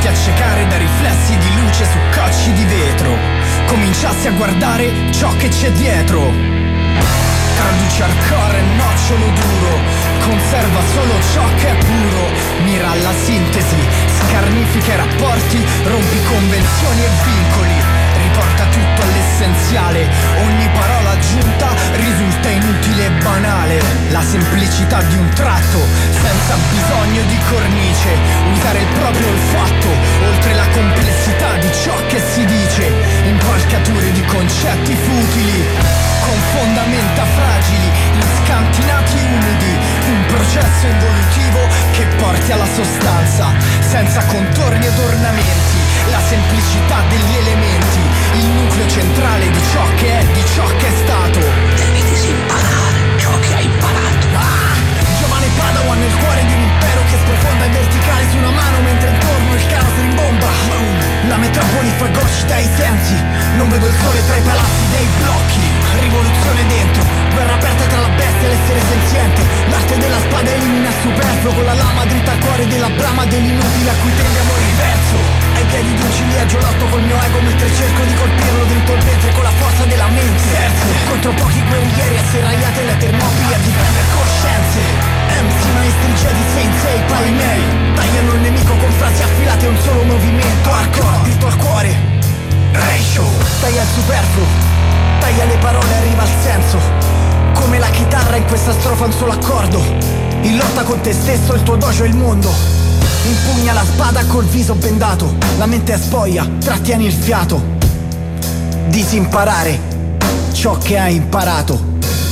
lasciasti accecare da riflessi di luce su cocci di vetro, cominciassi a guardare ciò che c'è dietro. Traduci hardcore e nocciolo duro, conserva solo ciò che è puro, mira alla sintesi, scarnifica i rapporti, rompi convenzioni e vincoli, riporta tutto all'essenziale, ogni parola aggiunta risulta inutile e banale. La semplicità di un tratto, senza bisogno di cornice, usare il proprio olfatto, oltre la complessità di ciò che si dice, impalcature di concetti futili, con fondamenta fragili, in scantinati umidi, un processo involutivo che porti alla sostanza, senza contorni ed ornamenti, la semplicità degli elementi, il nucleo centrale di ciò che è, di ciò che è stato. Devi disimparare ciò che hai imparato. Giovane Padawan nel cuore di un impero che sprofonda in verticale su una mano mentre intorno il caos rimbomba. La metropoli fagocita ai sensi, non vedo il sole tra i palazzi dei blocchi. Rivoluzione dentro, guerra aperta tra la bestia e l'essere senziente. L'arte della spada elimina il superfluo con la lama dritta al cuore della brama dell'inutile a cui tendiamo il riverso. Ai piedi di un ciliegio lotto col mio ego mentre cerco di colpirlo dritto al ventre con la forza della mente. Terzo, contro pochi guerrieri asserragliati alle Termopili a difendere coscienze. MC maestri Jedi Sensei pai miei tagliano il nemico con frasi affilate a un solo movimento. Hardcore, dritto al cuore. Ratio, taglia il superfluo, taglia le parole, arriva al senso. Come la chitarra in questa strofa un solo accordo. In lotta con te stesso, il tuo dojo e il mondo. Impugna la spada col viso bendato, la mente è spoglia, trattieni il fiato. Disimparare ciò che hai imparato.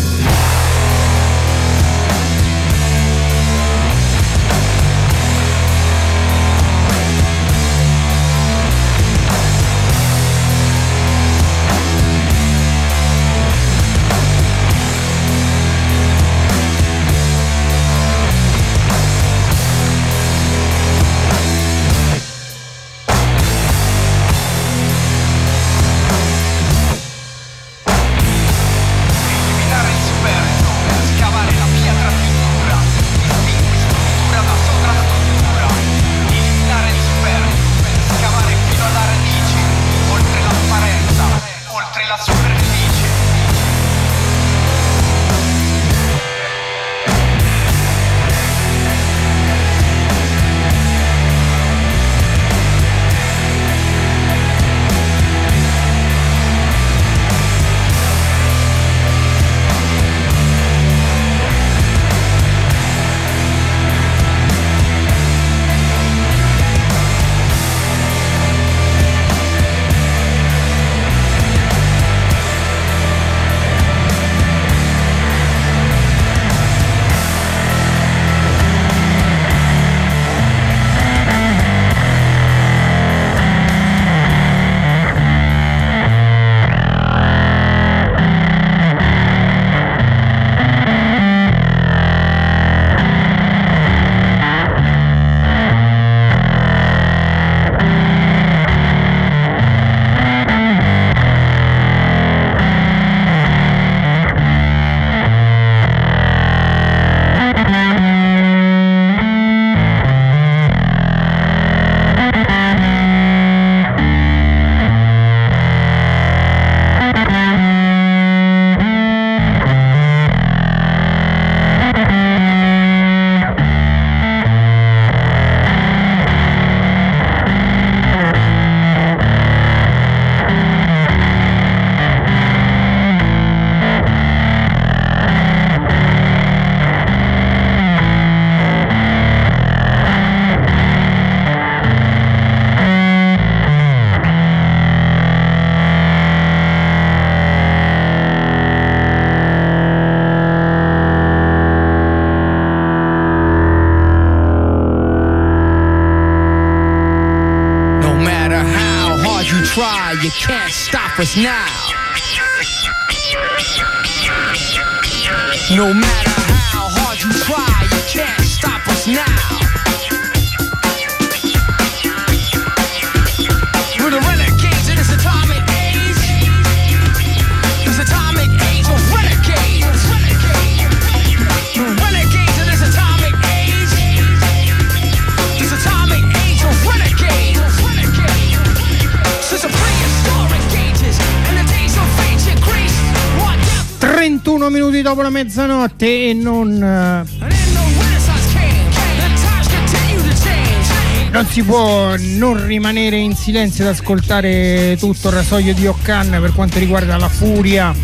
You can't stop us now. No matter how hard you try, you can't stop us now. We're the renegades in this atomic age. This atomic age of renegades. We're renegades in this atomic age. This atomic age of renegades. 31 minuti dopo la mezzanotte e non si può non rimanere in silenzio ad ascoltare tutto il rasoio di Occan per quanto riguarda la furia.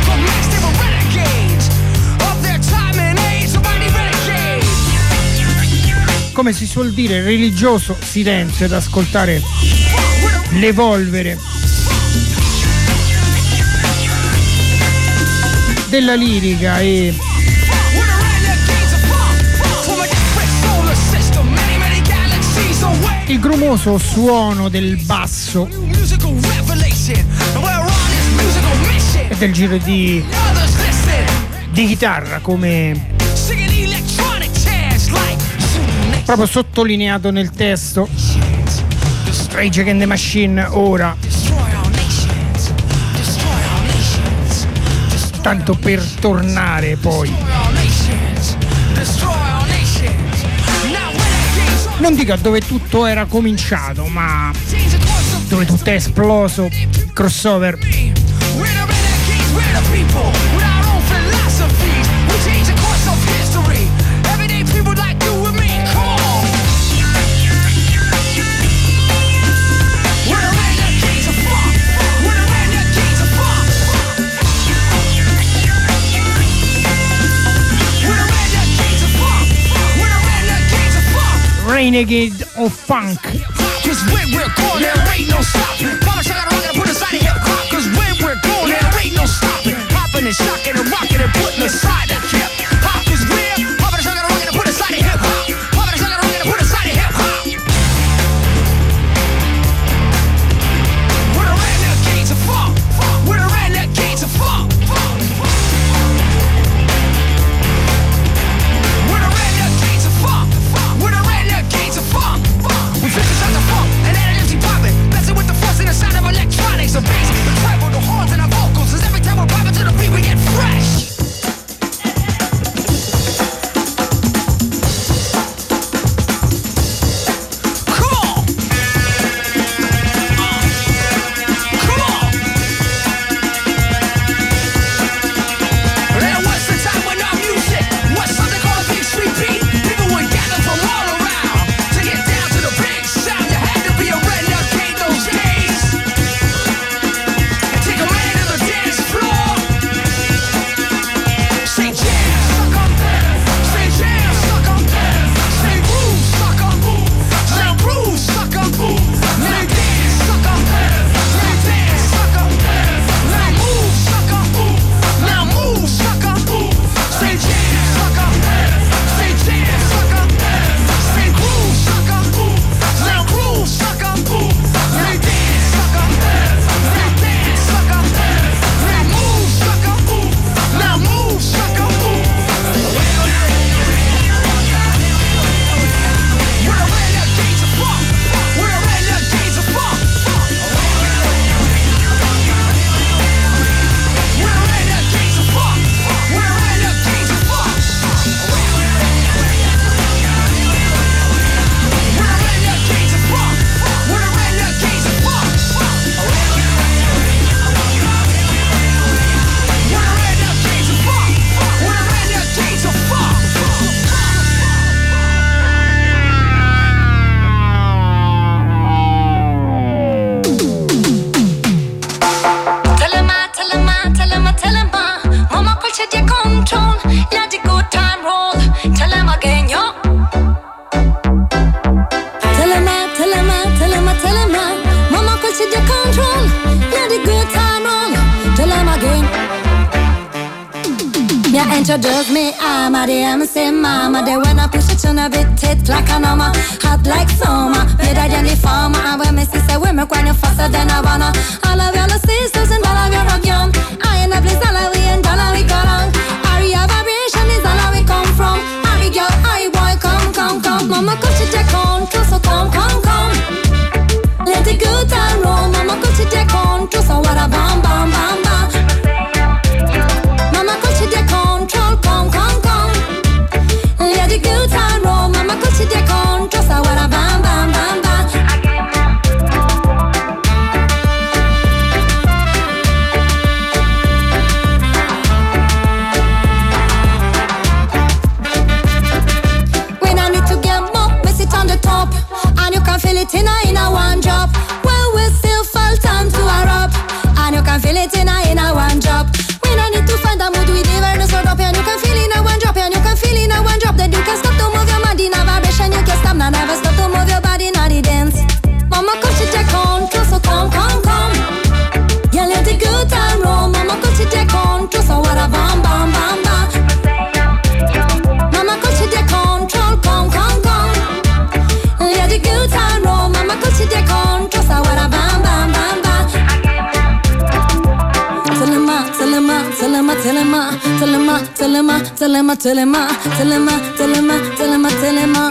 Come si suol dire, religioso silenzio ad ascoltare l'evolvere della lirica e il grumoso suono del basso e del giro di chitarra, come proprio sottolineato nel testo. Rage Against the Machine ora, tanto per tornare poi, non dico dove tutto era cominciato, ma dove tutto è esploso, il crossover. Renegade of Funk. Cause where we're going, there ain't no stopping. Mama said I gotta put aside hip hop. Cause where we're going, there ain't no stopping. Popping and shocking and rocking and putting aside the hip hop. Cause we're Papa said I gotta put aside hip hop. Papa said I gotta put aside hip hop. We're the renegades of funk. We're the renegades of funk. We're the renegades of funk. We're the renegades of funk. We finish out the funk and then energy popping, messing with the force and the sound of electronics. The bass, the treble, the horns and the vocals. Cause every time we're popping to the beat we get fresh. Introduce me, I'm a the MC mama. They wanna push it on a bit, it like a number. Hot like summer, better than the farmer. And when me sister, women crying faster than I wanna. All of your sisters and all of your rock young. I in the place, all of we and all of we got on. Area vibration is all of we come from. Harry girl, Harry boy, come, come, come. Mama, coach it, take on, so come, come, come. Let the good time roll. Mama, coach it, take on, so what a bam, bam, bam, bam. Mama, coach it, take on. Come, come, come. Let the good time roll. Mama, coach it, take on. Just a what a bam, bam, bam, bam. Telema, telema, telema, telema, telema, telema.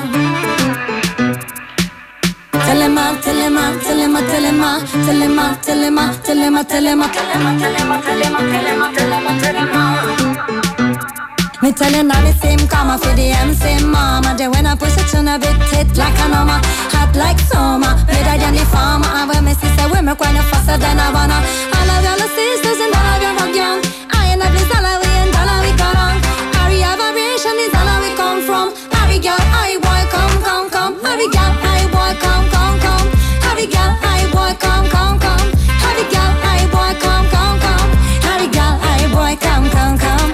Telema, telema, telema, telema, telema, telema, telema, telema, telema, telema, telema, telema, telema. Me tellin' all the same karma for the same mama. Then when I push it on a bit hit like a norma, hot like summer, better than the farmer. And when me sister we make when you faster than a wanna. All of your sisters and all of your rock young. I ain't a place all we and all we got on. Harry aberration is all we come from. Harry girl, I boy come, come, come. Harry girl, I boy come, come, come. Harry girl, I boy come, come, come. Harry girl, I boy come, come, come. Harry girl, I boy come, come, come.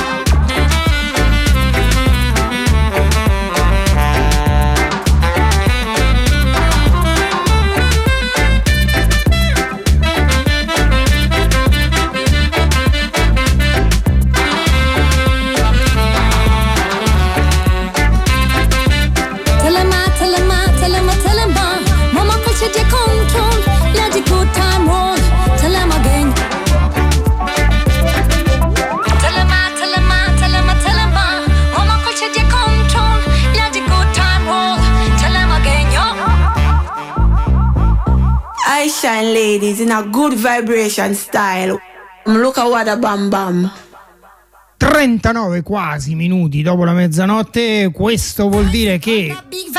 I shine ladies in a good vibration style. Look at what a bam bam. 39 quasi minuti dopo la mezzanotte, questo vuol dire che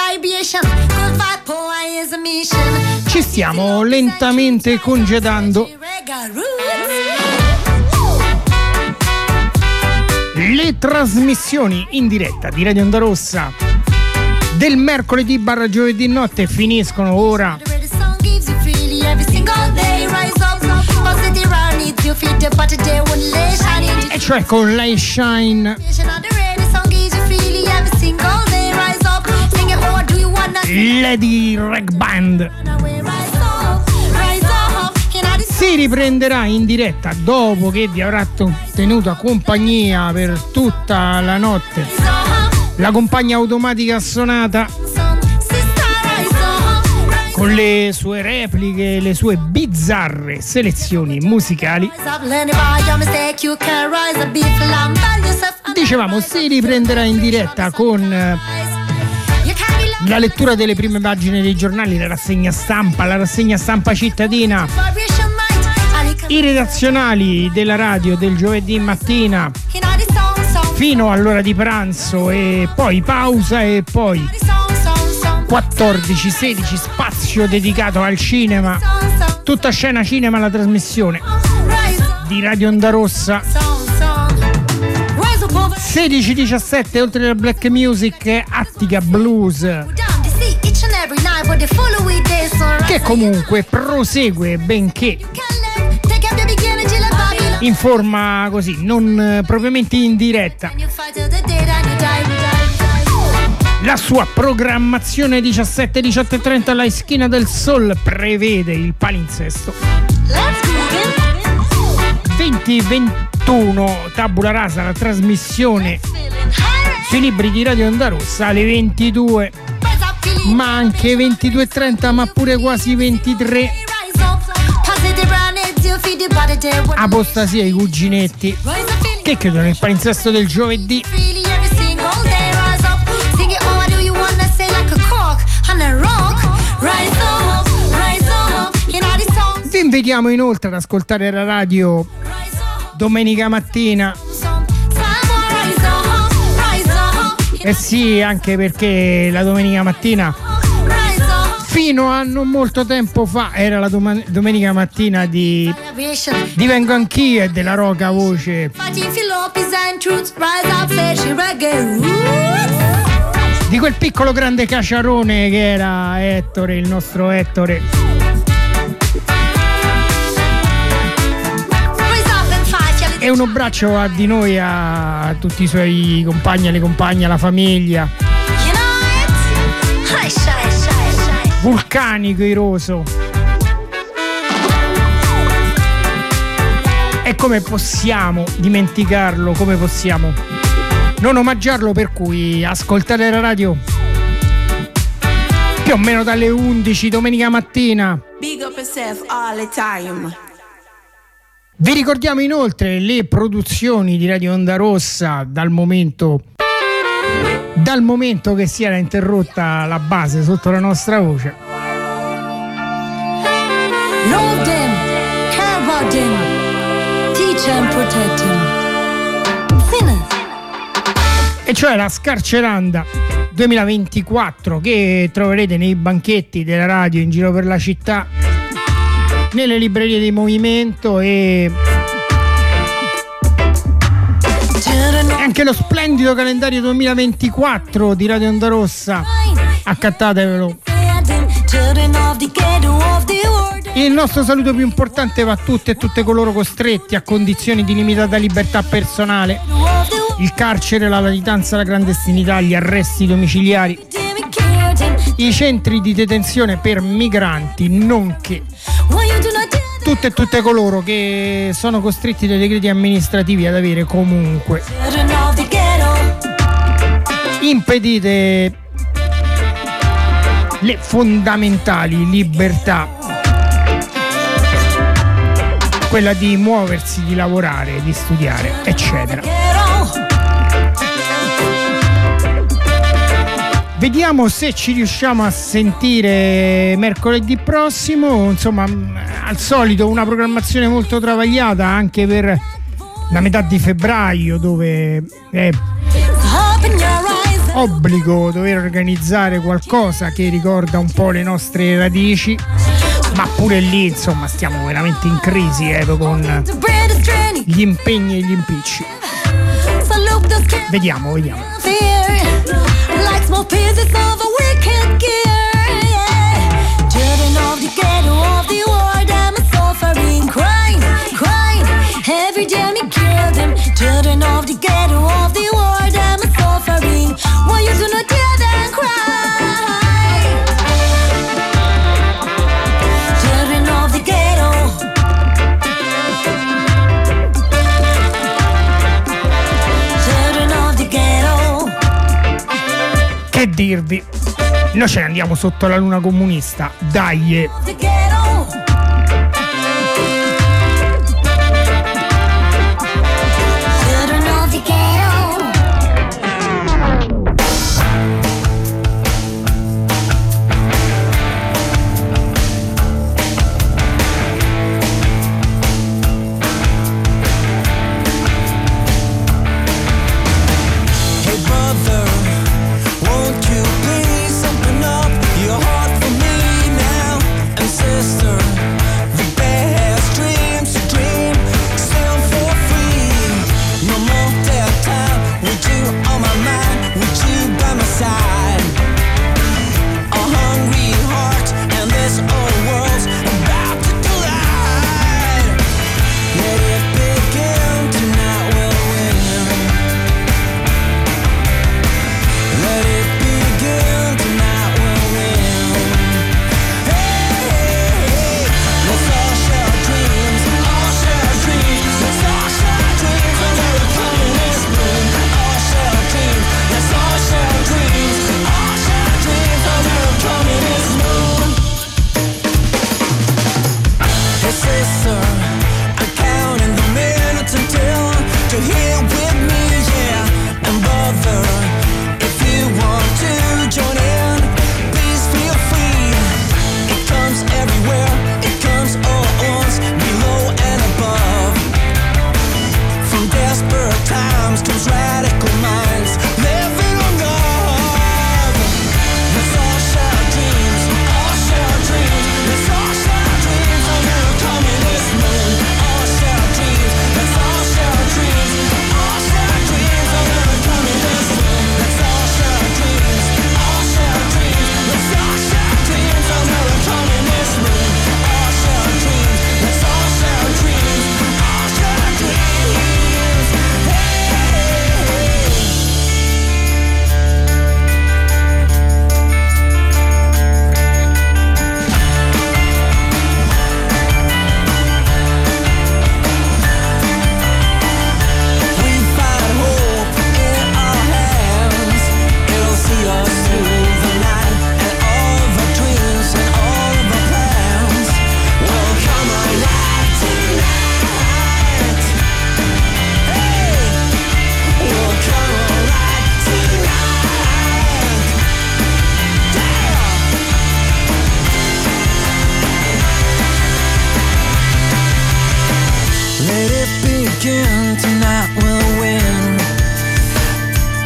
ci stiamo lentamente congedando. Le trasmissioni in diretta di Radio Onda Rossa del mercoledì / giovedì notte finiscono ora. E cioè con Lay Shine, Lady Rag Band. Si riprenderà in diretta dopo che vi avrà tenuto compagnia per tutta la notte la compagna automatica Sonata, con le sue repliche, le sue bizzarre selezioni musicali. Dicevamo, si riprenderà in diretta con la lettura delle prime pagine dei giornali, la rassegna stampa cittadina, i redazionali della radio del giovedì mattina fino all'ora di pranzo e poi pausa e poi 14-16 spazio dedicato al cinema, tutta scena cinema, la trasmissione di Radio Onda Rossa. 16-17 oltre alla black music, Attica Blues, che comunque prosegue benché in forma così non propriamente in diretta. La sua programmazione 17-18:30 alla Ischina del Sol prevede il palinsesto. 20-21 tabula rasa, la trasmissione sui libri di Radio Onda Rossa alle 22, ma anche 22:30, ma pure quasi 23. Apostasia i cuginetti che chiudono il palinsesto del giovedì. Vi invitiamo inoltre ad ascoltare la radio domenica mattina. Eh sì, anche perché la domenica mattina fino a non molto tempo fa era la domenica mattina di Vengo Anch'io e della Roca Voce, di quel piccolo grande caciarone che era Ettore, il nostro Ettore. E un abbraccio a di noi, a tutti i suoi compagni, alle compagne, alla famiglia. Vulcanico, iroso. E come possiamo dimenticarlo, come possiamo non omaggiarlo, per cui ascoltate la radio più o meno dalle 11 domenica mattina. Big up yourself all the time. Vi ricordiamo inoltre le produzioni di Radio Onda Rossa dal momento che si era interrotta la base sotto la nostra voce. Love them, care about them, teach and protect them. Sinners. E cioè la Scarceranda 2024 che troverete nei banchetti della radio in giro per la città, nelle librerie di movimento e anche lo splendido calendario 2024 di Radio Onda Rossa. Accattatevelo. Il nostro saluto più importante va a tutte e tutte coloro costretti a condizioni di limitata libertà personale, il carcere, la latitanza, la clandestinità, gli arresti domiciliari, i centri di detenzione per migranti, nonché tutte e tutte coloro che sono costretti dai decreti amministrativi ad avere comunque impedite le fondamentali libertà, quella di muoversi, di lavorare, di studiare, eccetera. Vediamo se ci riusciamo a sentire mercoledì prossimo. Insomma, al solito una programmazione molto travagliata anche per la metà di febbraio, dove è obbligo dover organizzare qualcosa che ricorda un po' le nostre radici, ma pure lì insomma stiamo veramente in crisi con gli impegni e gli impicci. Vediamo. Like small pieces of a wicked gear, yeah. Children of the ghetto of the world, I'm suffering, crying. Every day me kill them. Children of the ghetto of the world, I'm suffering. Why you do not hear them cry? Children of the ghetto. Children of the ghetto. Che dirvi? Noi ce ne andiamo sotto la luna comunista, dai! Won't you please open up your heart for me now and say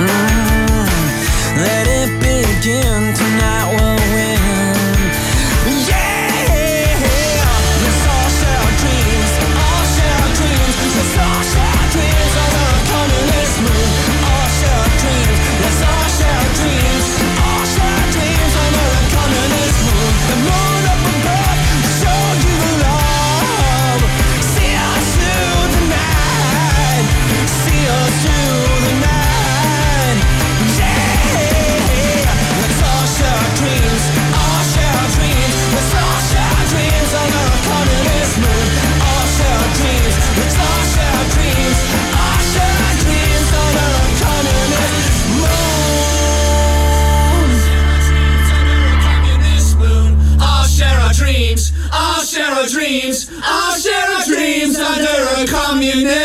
Let it begin, tonight we'll win. Yeah, let's all share our dreams, all share our dreams. Let's all share our dreams under a communist moon. All share our dreams, let's all share our dreams, all share our dreams under a communist moon. The moon up above, show you love. See us through the night, see us through the night. Yeah, let's all share our dreams, all share our dreams. Let's all share our dreams under a communist moon. All share our dreams, let's all share our dreams, all share our dreams under a communist moon. All share our dreams, all share our dreams, all share our dreams under a communist